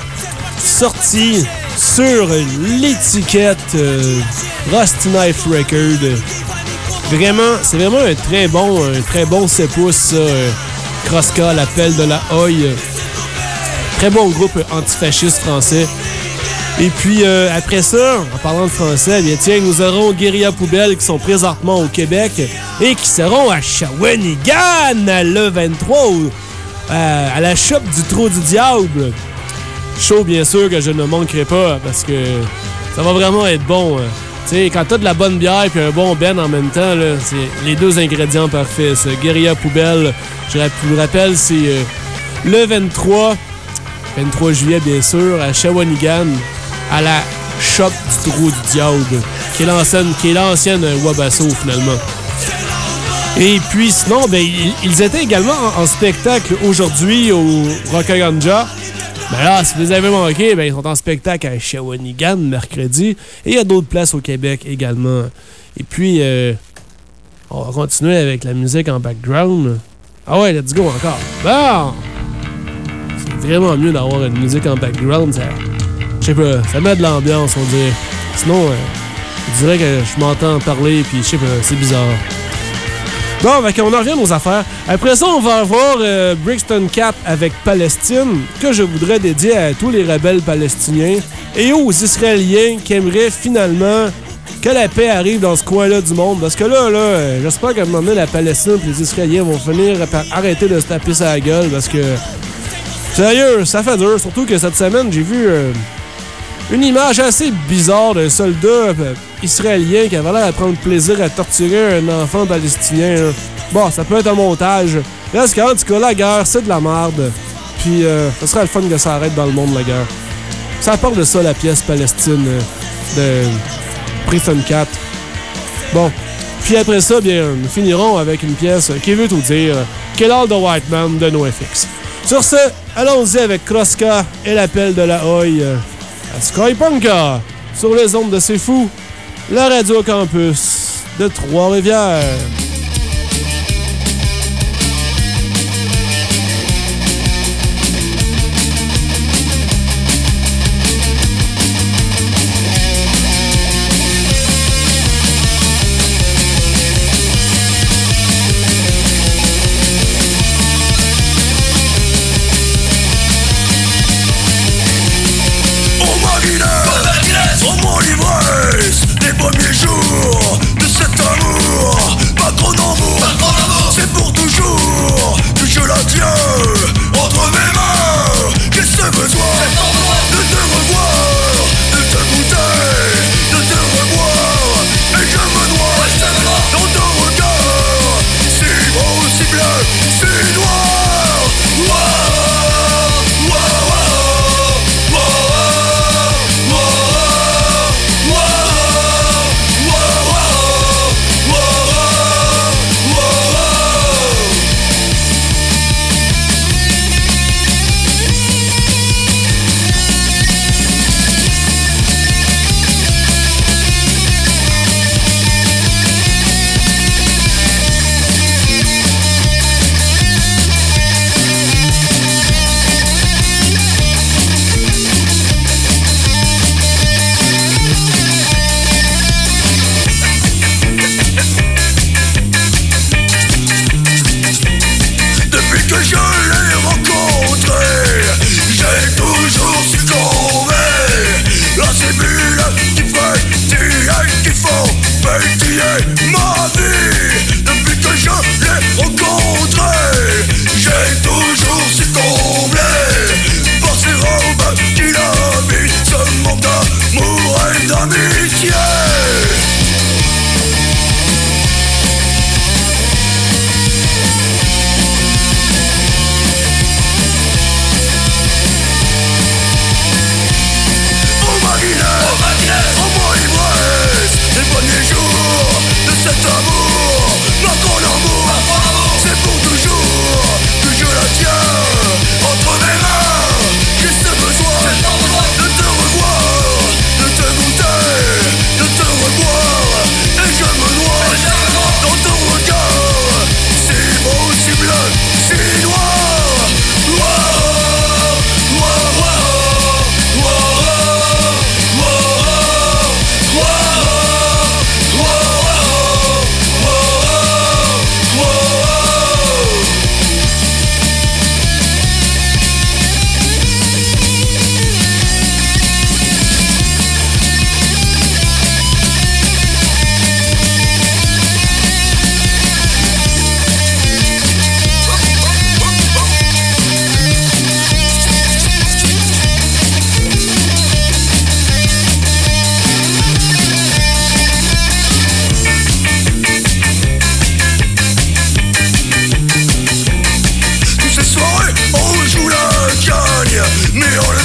sorti sur l'étiquette euh, Rusty Knife Record. Vraiment, c'est vraiment un très bon, un très bon sept pouces, ça, euh, Kroska, L'Appel de la Oi. Très bon groupe antifasciste français. Et puis, euh, après ça, en parlant de français, eh bien tiens, nous aurons Guérilla Poubelle qui sont présentement au Québec et qui seront à Shawinigan le vingt-trois au À, à la shop du Trou du Diable. Show, bien sûr, que je ne manquerai pas parce que ça va vraiment être bon. Hein. Tu sais, quand t'as de la bonne bière et un bon ben en même temps, là, c'est les deux ingrédients parfaits. Ça. Guérilla Poubelle, je vous rappelle, c'est euh, le vingt-trois, vingt-trois juillet, bien sûr, à Shawinigan, à la shop du Trou du Diable, qui est l'ancienne, qui est l'ancienne Wabasso, finalement. Et puis sinon, ben, ils étaient également en, en spectacle aujourd'hui au Rockaganja. Ben là, si vous les avez manqués, ben, ils sont en spectacle à Shawinigan mercredi. Et il y a d'autres places au Québec également. Et puis, euh, on va continuer avec la musique en background. Ah ouais, let's go encore. Bon! C'est vraiment mieux d'avoir une musique en background. Ça, je sais pas, ça met de l'ambiance, on dirait. Sinon, euh, je dirais que je m'entends parler, puis je sais pas, c'est bizarre. Bon, ben, on en revient aux affaires. Après ça, on va avoir euh, Brixton Cat avec Palestine, que je voudrais dédier à tous les rebelles palestiniens et aux Israéliens qui aimeraient finalement que la paix arrive dans ce coin-là du monde. Parce que là, là, euh, j'espère qu'à un moment donné, la Palestine et les Israéliens vont finir par arrêter de se taper sur la gueule. Parce que, sérieux, ça fait dur. Surtout que cette semaine, j'ai vu euh, une image assez bizarre d'un soldat euh, israélien qui avait l'air à prendre plaisir à torturer un enfant palestinien. Là. Bon, ça peut être un montage. Reste qu'en tout cas, la guerre, c'est de la merde. Puis, euh, ce serait le fun que ça arrête dans le monde, la guerre. Ça parle de ça, la pièce Palestine euh, de Brixton Cat. Bon. Puis après ça, bien, nous finirons avec une pièce qui veut tout dire. Kill All the White Man de NoFX. Sur ce, allons-y avec Kroska et l'appel de la Oi à Sky Punka sur les ondes de C'est Fou, la radio campus de Trois-Rivières. Les premiers jours de cet amour, pas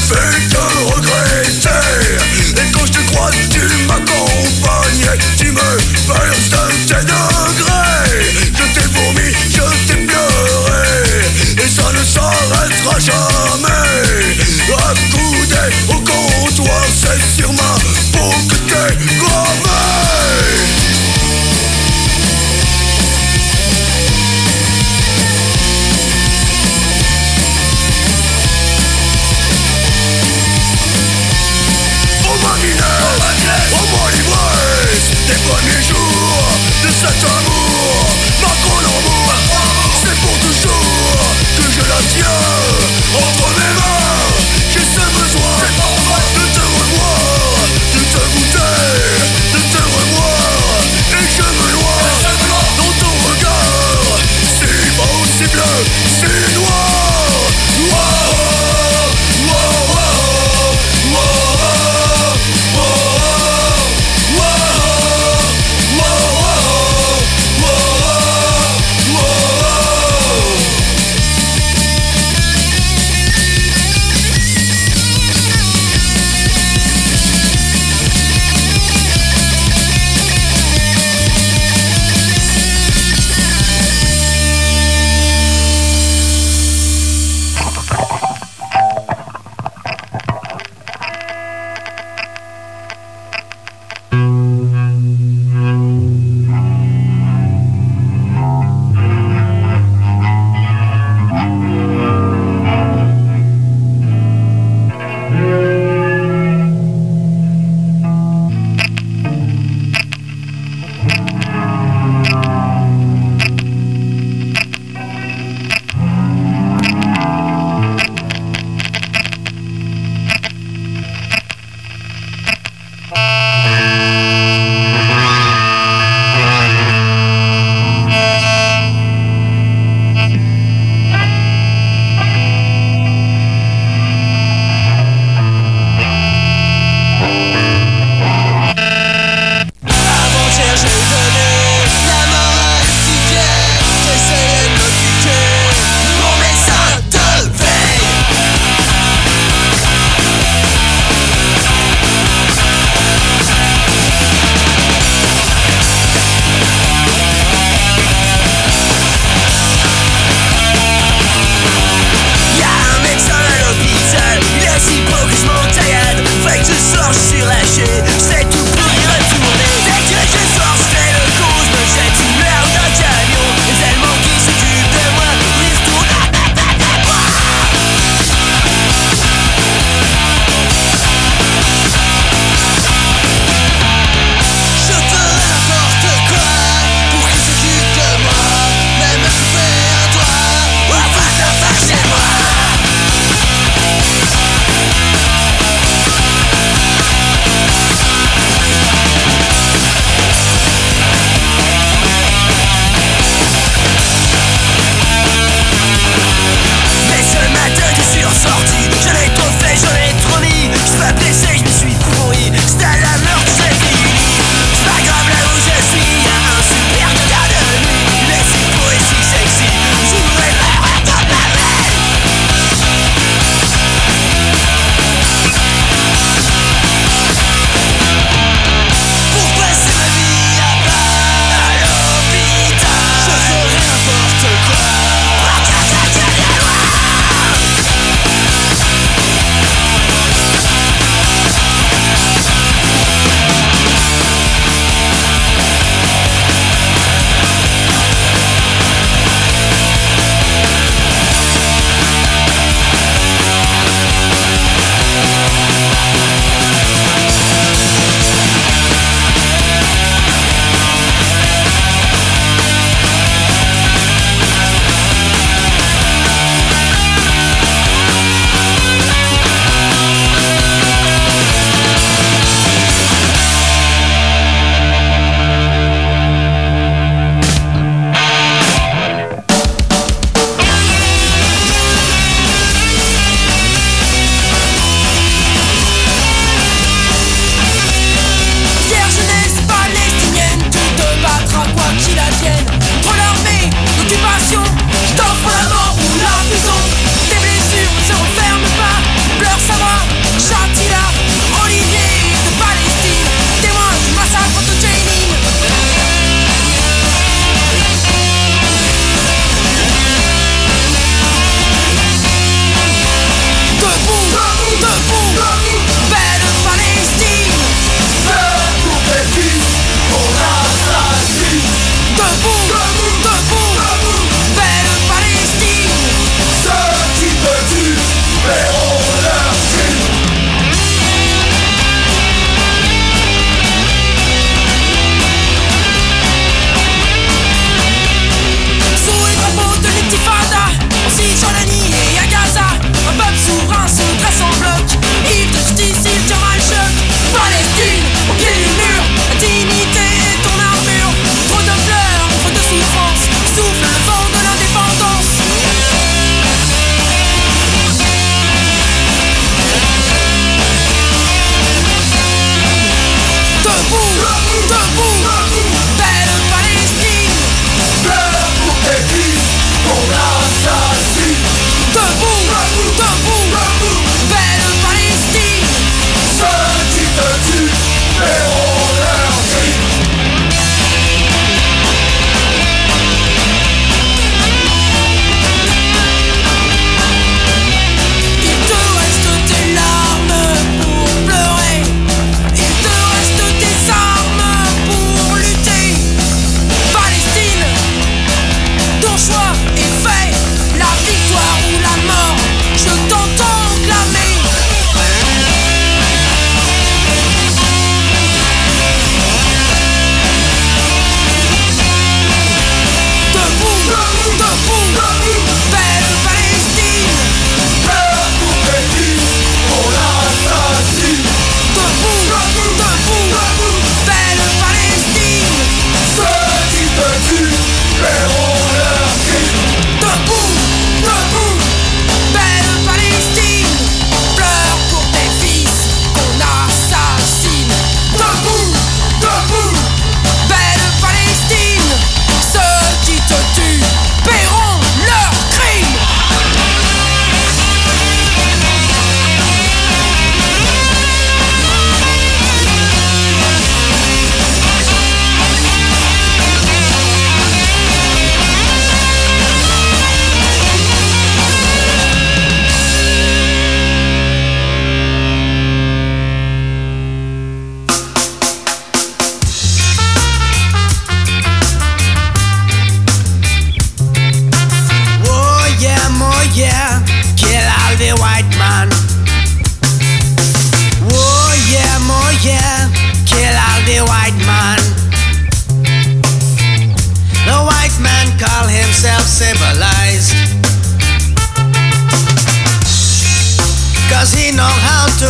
fait que regretter. Et quand je te croise, tu m'accompagnes, tu me balances de tes degrés. Je t'ai vomi, je t'ai pleuré, et ça ne s'arrêtera jamais. Accoudé au comptoir, c'est sur ma peau que t'es gravé. Des premiers jours de cet amour, ma grande amour, c'est pour toujours que je la tiens.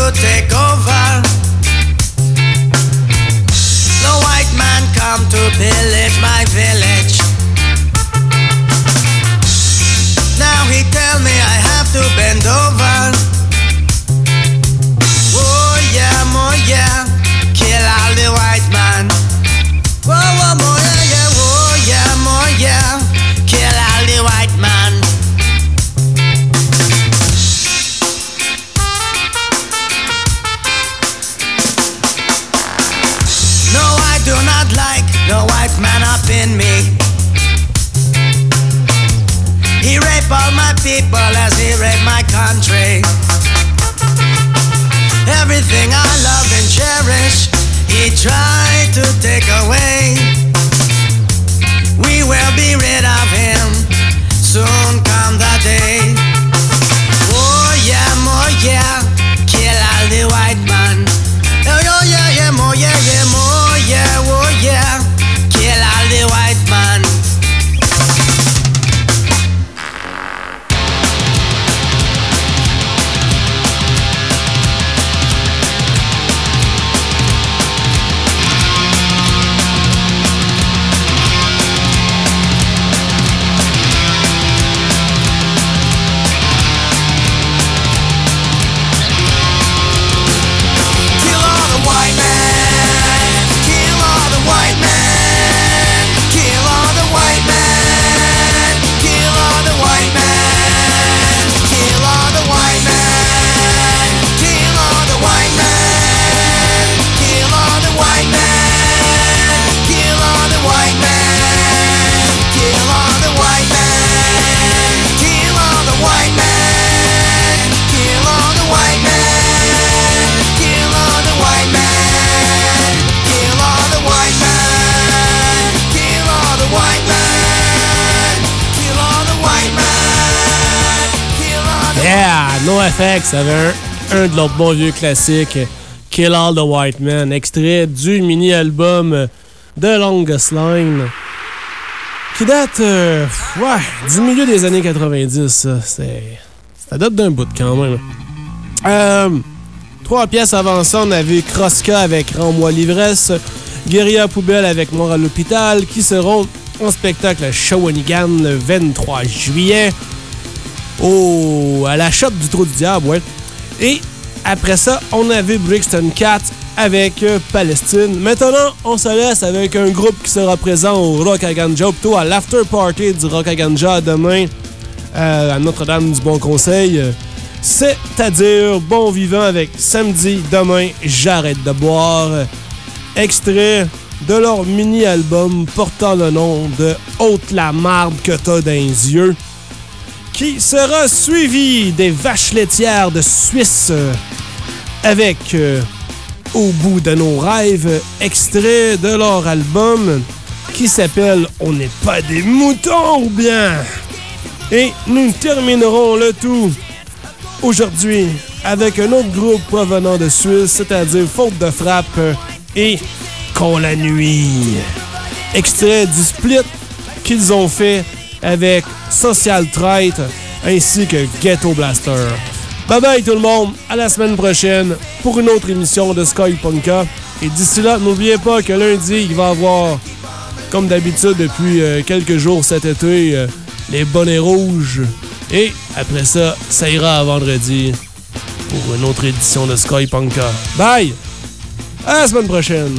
to take over. The white man come to pillage my village. Now he tell me I have to bend over. Oh yeah, more yeah, kill all the white man. Oh, oh, more yeah, yeah, oh yeah, more yeah, kill all the white man. No, I do not like the white man up in me. He rape all my people as he rape my country. Everything I love and cherish, he tried to take away. We will be rid of him, soon come the day. Oh yeah, more yeah, kill all the white man. Oh yeah, yeah, more yeah, yeah, more yeah, oh yeah, kill all the white man. Yeah, NoFX avait un, un de leurs bons vieux classiques, Kill All the White Men, extrait du mini-album The Longest Line, qui date euh, ouais, du milieu des années quatre-vingt-dix. Ça, c'est, ça date d'un bout quand même. Euh, trois pièces avant ça, on avait Kroska avec Rends-moi l'ivresse, Guérilla Poubelle avec Mort à l'hôpital, qui seront en spectacle à Shawinigan le vingt-trois juillet. Oh, à la shop du Trou du Diable, ouais. Et après ça, on avait Brixton Cat avec euh, Palestine. Maintenant, on se laisse avec un groupe qui sera présent au Rock à Ganja, ou plutôt à l'after party du Rock à Ganja demain euh, à Notre-Dame du Bon Conseil. C'est-à-dire Bon Vivant avec Samedi, demain, j'arrête de boire. Extrait de leur mini-album portant le nom de Haute la marde que t'as dans les yeux, qui sera suivi des Vaches laitières de Suisse euh, avec euh, Au bout de nos rêves, extrait de leur album qui s'appelle On n'est pas des moutons ou bien. Et nous terminerons le tout aujourd'hui avec un autre groupe provenant de Suisse, c'est-à-dire Faute de frappe euh, et Qu'on la nuit. Extrait du split qu'ils ont fait avec Social Trite ainsi que Ghetto Blaster. Bye bye tout le monde, à la semaine prochaine pour une autre émission de Sky Punka. Et d'ici là, n'oubliez pas que lundi, il va y avoir, comme d'habitude depuis euh, quelques jours cet été, euh, les bonnets rouges. Et après ça, ça ira à vendredi pour une autre édition de Sky Punka. Bye! À la semaine prochaine!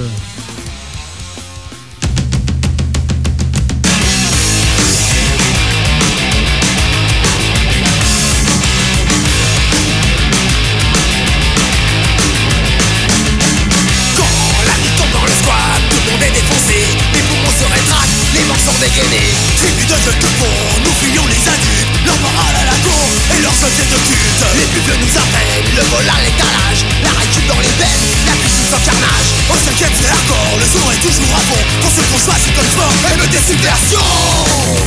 Tribu de jeunes que font, nous fuyons les adultes, leur morale à la cour et leur société de culte. Les plus vieux nous apprennent le vol à l'étalage, la récup dans les veines, la puissance en carnage. Au cinquième c'est hardcore, le son est toujours à fond, pour ceux qu'on choisit comme sport, aime des subversions.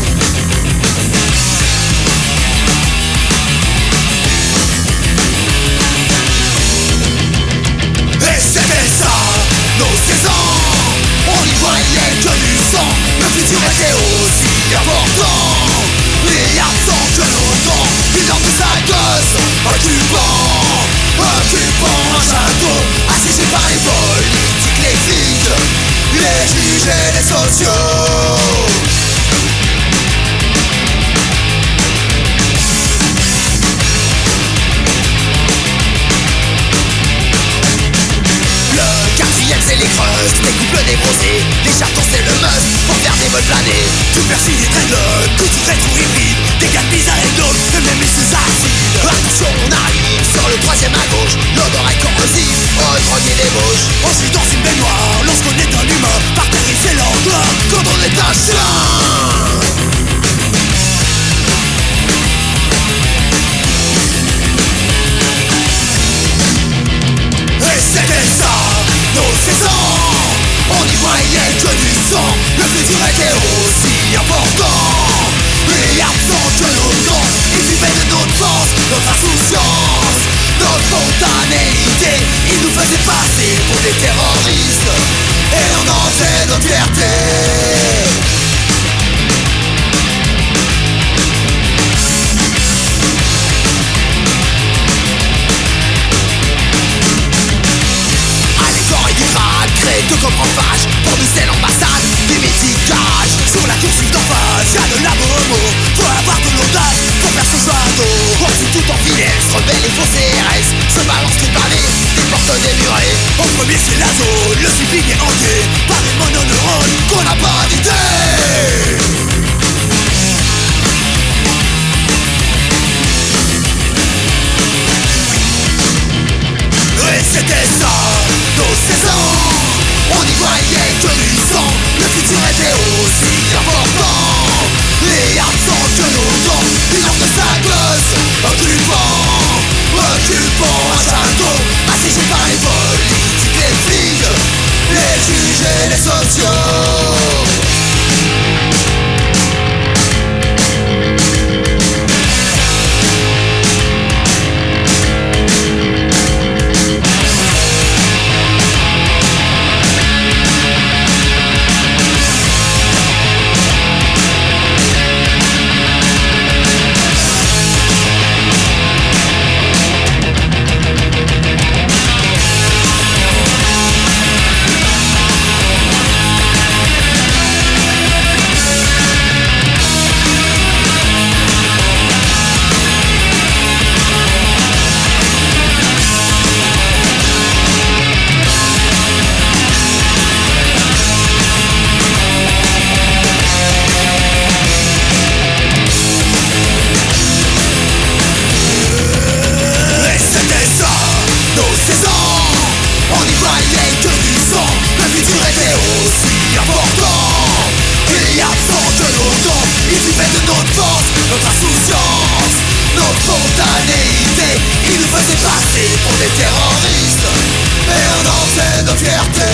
Et c'était ça, nos seize ans. On y voyait que du sang, le futur était aussi important. Les absents que longtemps, ils dorment sa gosse, occupant, occupant. les juges et les sociaux. C'est les creuses, les couples névrosés, les chartons c'est le must pour faire des vols planés. Tout merci des dreadlocks, tout tout rétro hybride, des gars bizarres et glauques, et même les sous-acides. Attention on arrive sur le troisième à gauche, l'odeur est corrosive, oh drogue et débauche. On suit dans une baignoire, lorsqu'on est un humain, par terre il fait l'endroit, quand on est un chien. Et c'était ça, nos saisons. On y voyait que du sang. Le futur était aussi important et absent que nos temps. Il vivait de notre force, notre insouciance, notre spontanéité. Il nous faisait passer pour des terroristes et on en faisait notre fierté. Que comme en page, pour nous c'est l'ambassade des méticages. Sur la coursive d'en face, y'a de la bomo. Faut avoir de l'audace pour faire son joie. On sait tout en finesse, rebelle et faux C R S. Se balance les pavés, des portes démurées. En premier c'est la zone, le shipping est hanté par des mononeurones qu'on n'a pas d'idée. Et c'était ça, nos saisons. On y voyait que du sang. Le futur était aussi important et absent que nos temps. Une heure de sa gosse, occupant, occupant un château, assiégé par les politiques, les flics, les juges et les sociaux. Notre insouciance, notre spontanéité. Il nous faisait passer pour des terroristes et on en faisait notre fierté.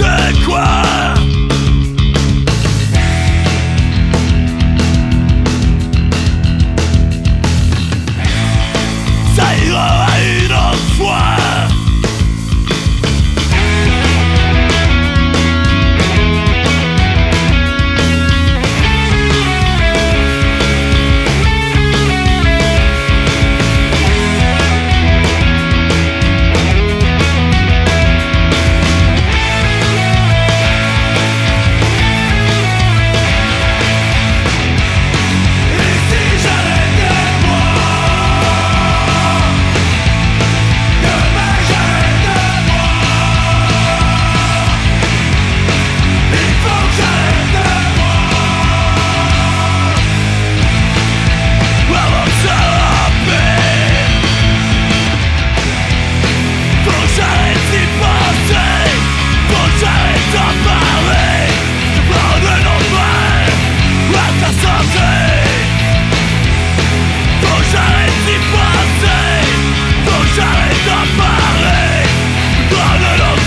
c'est quoi? Ça ira une autre fois.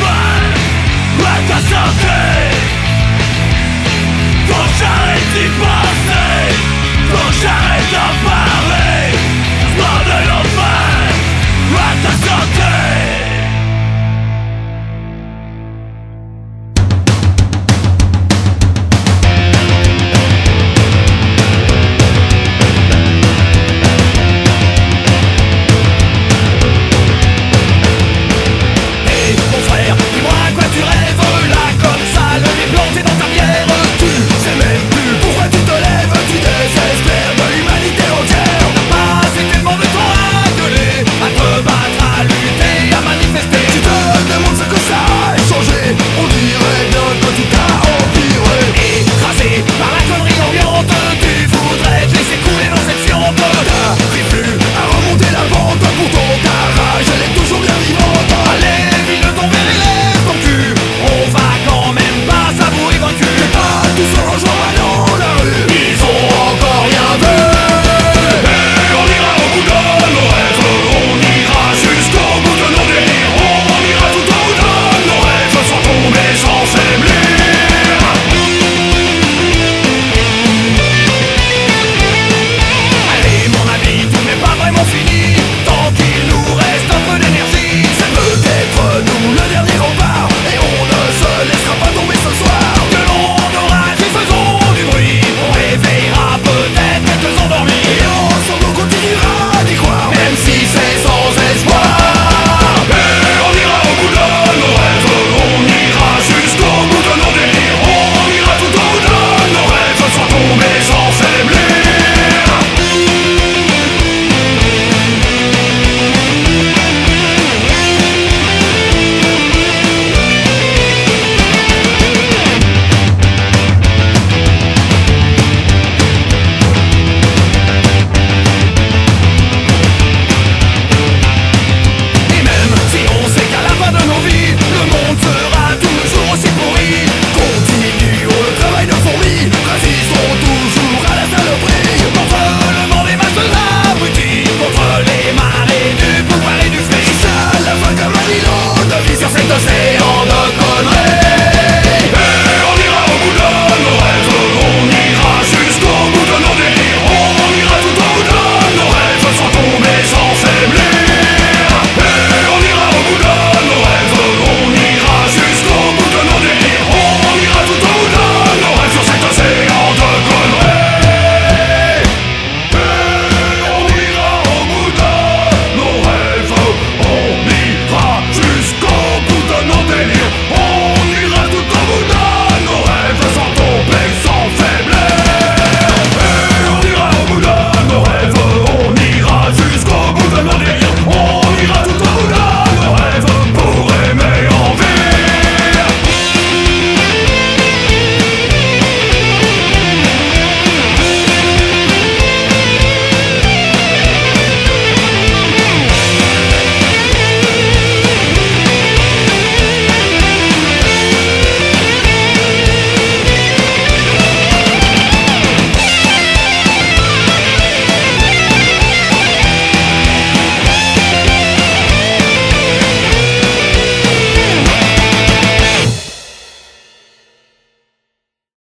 Faut j'arrête d'y penser.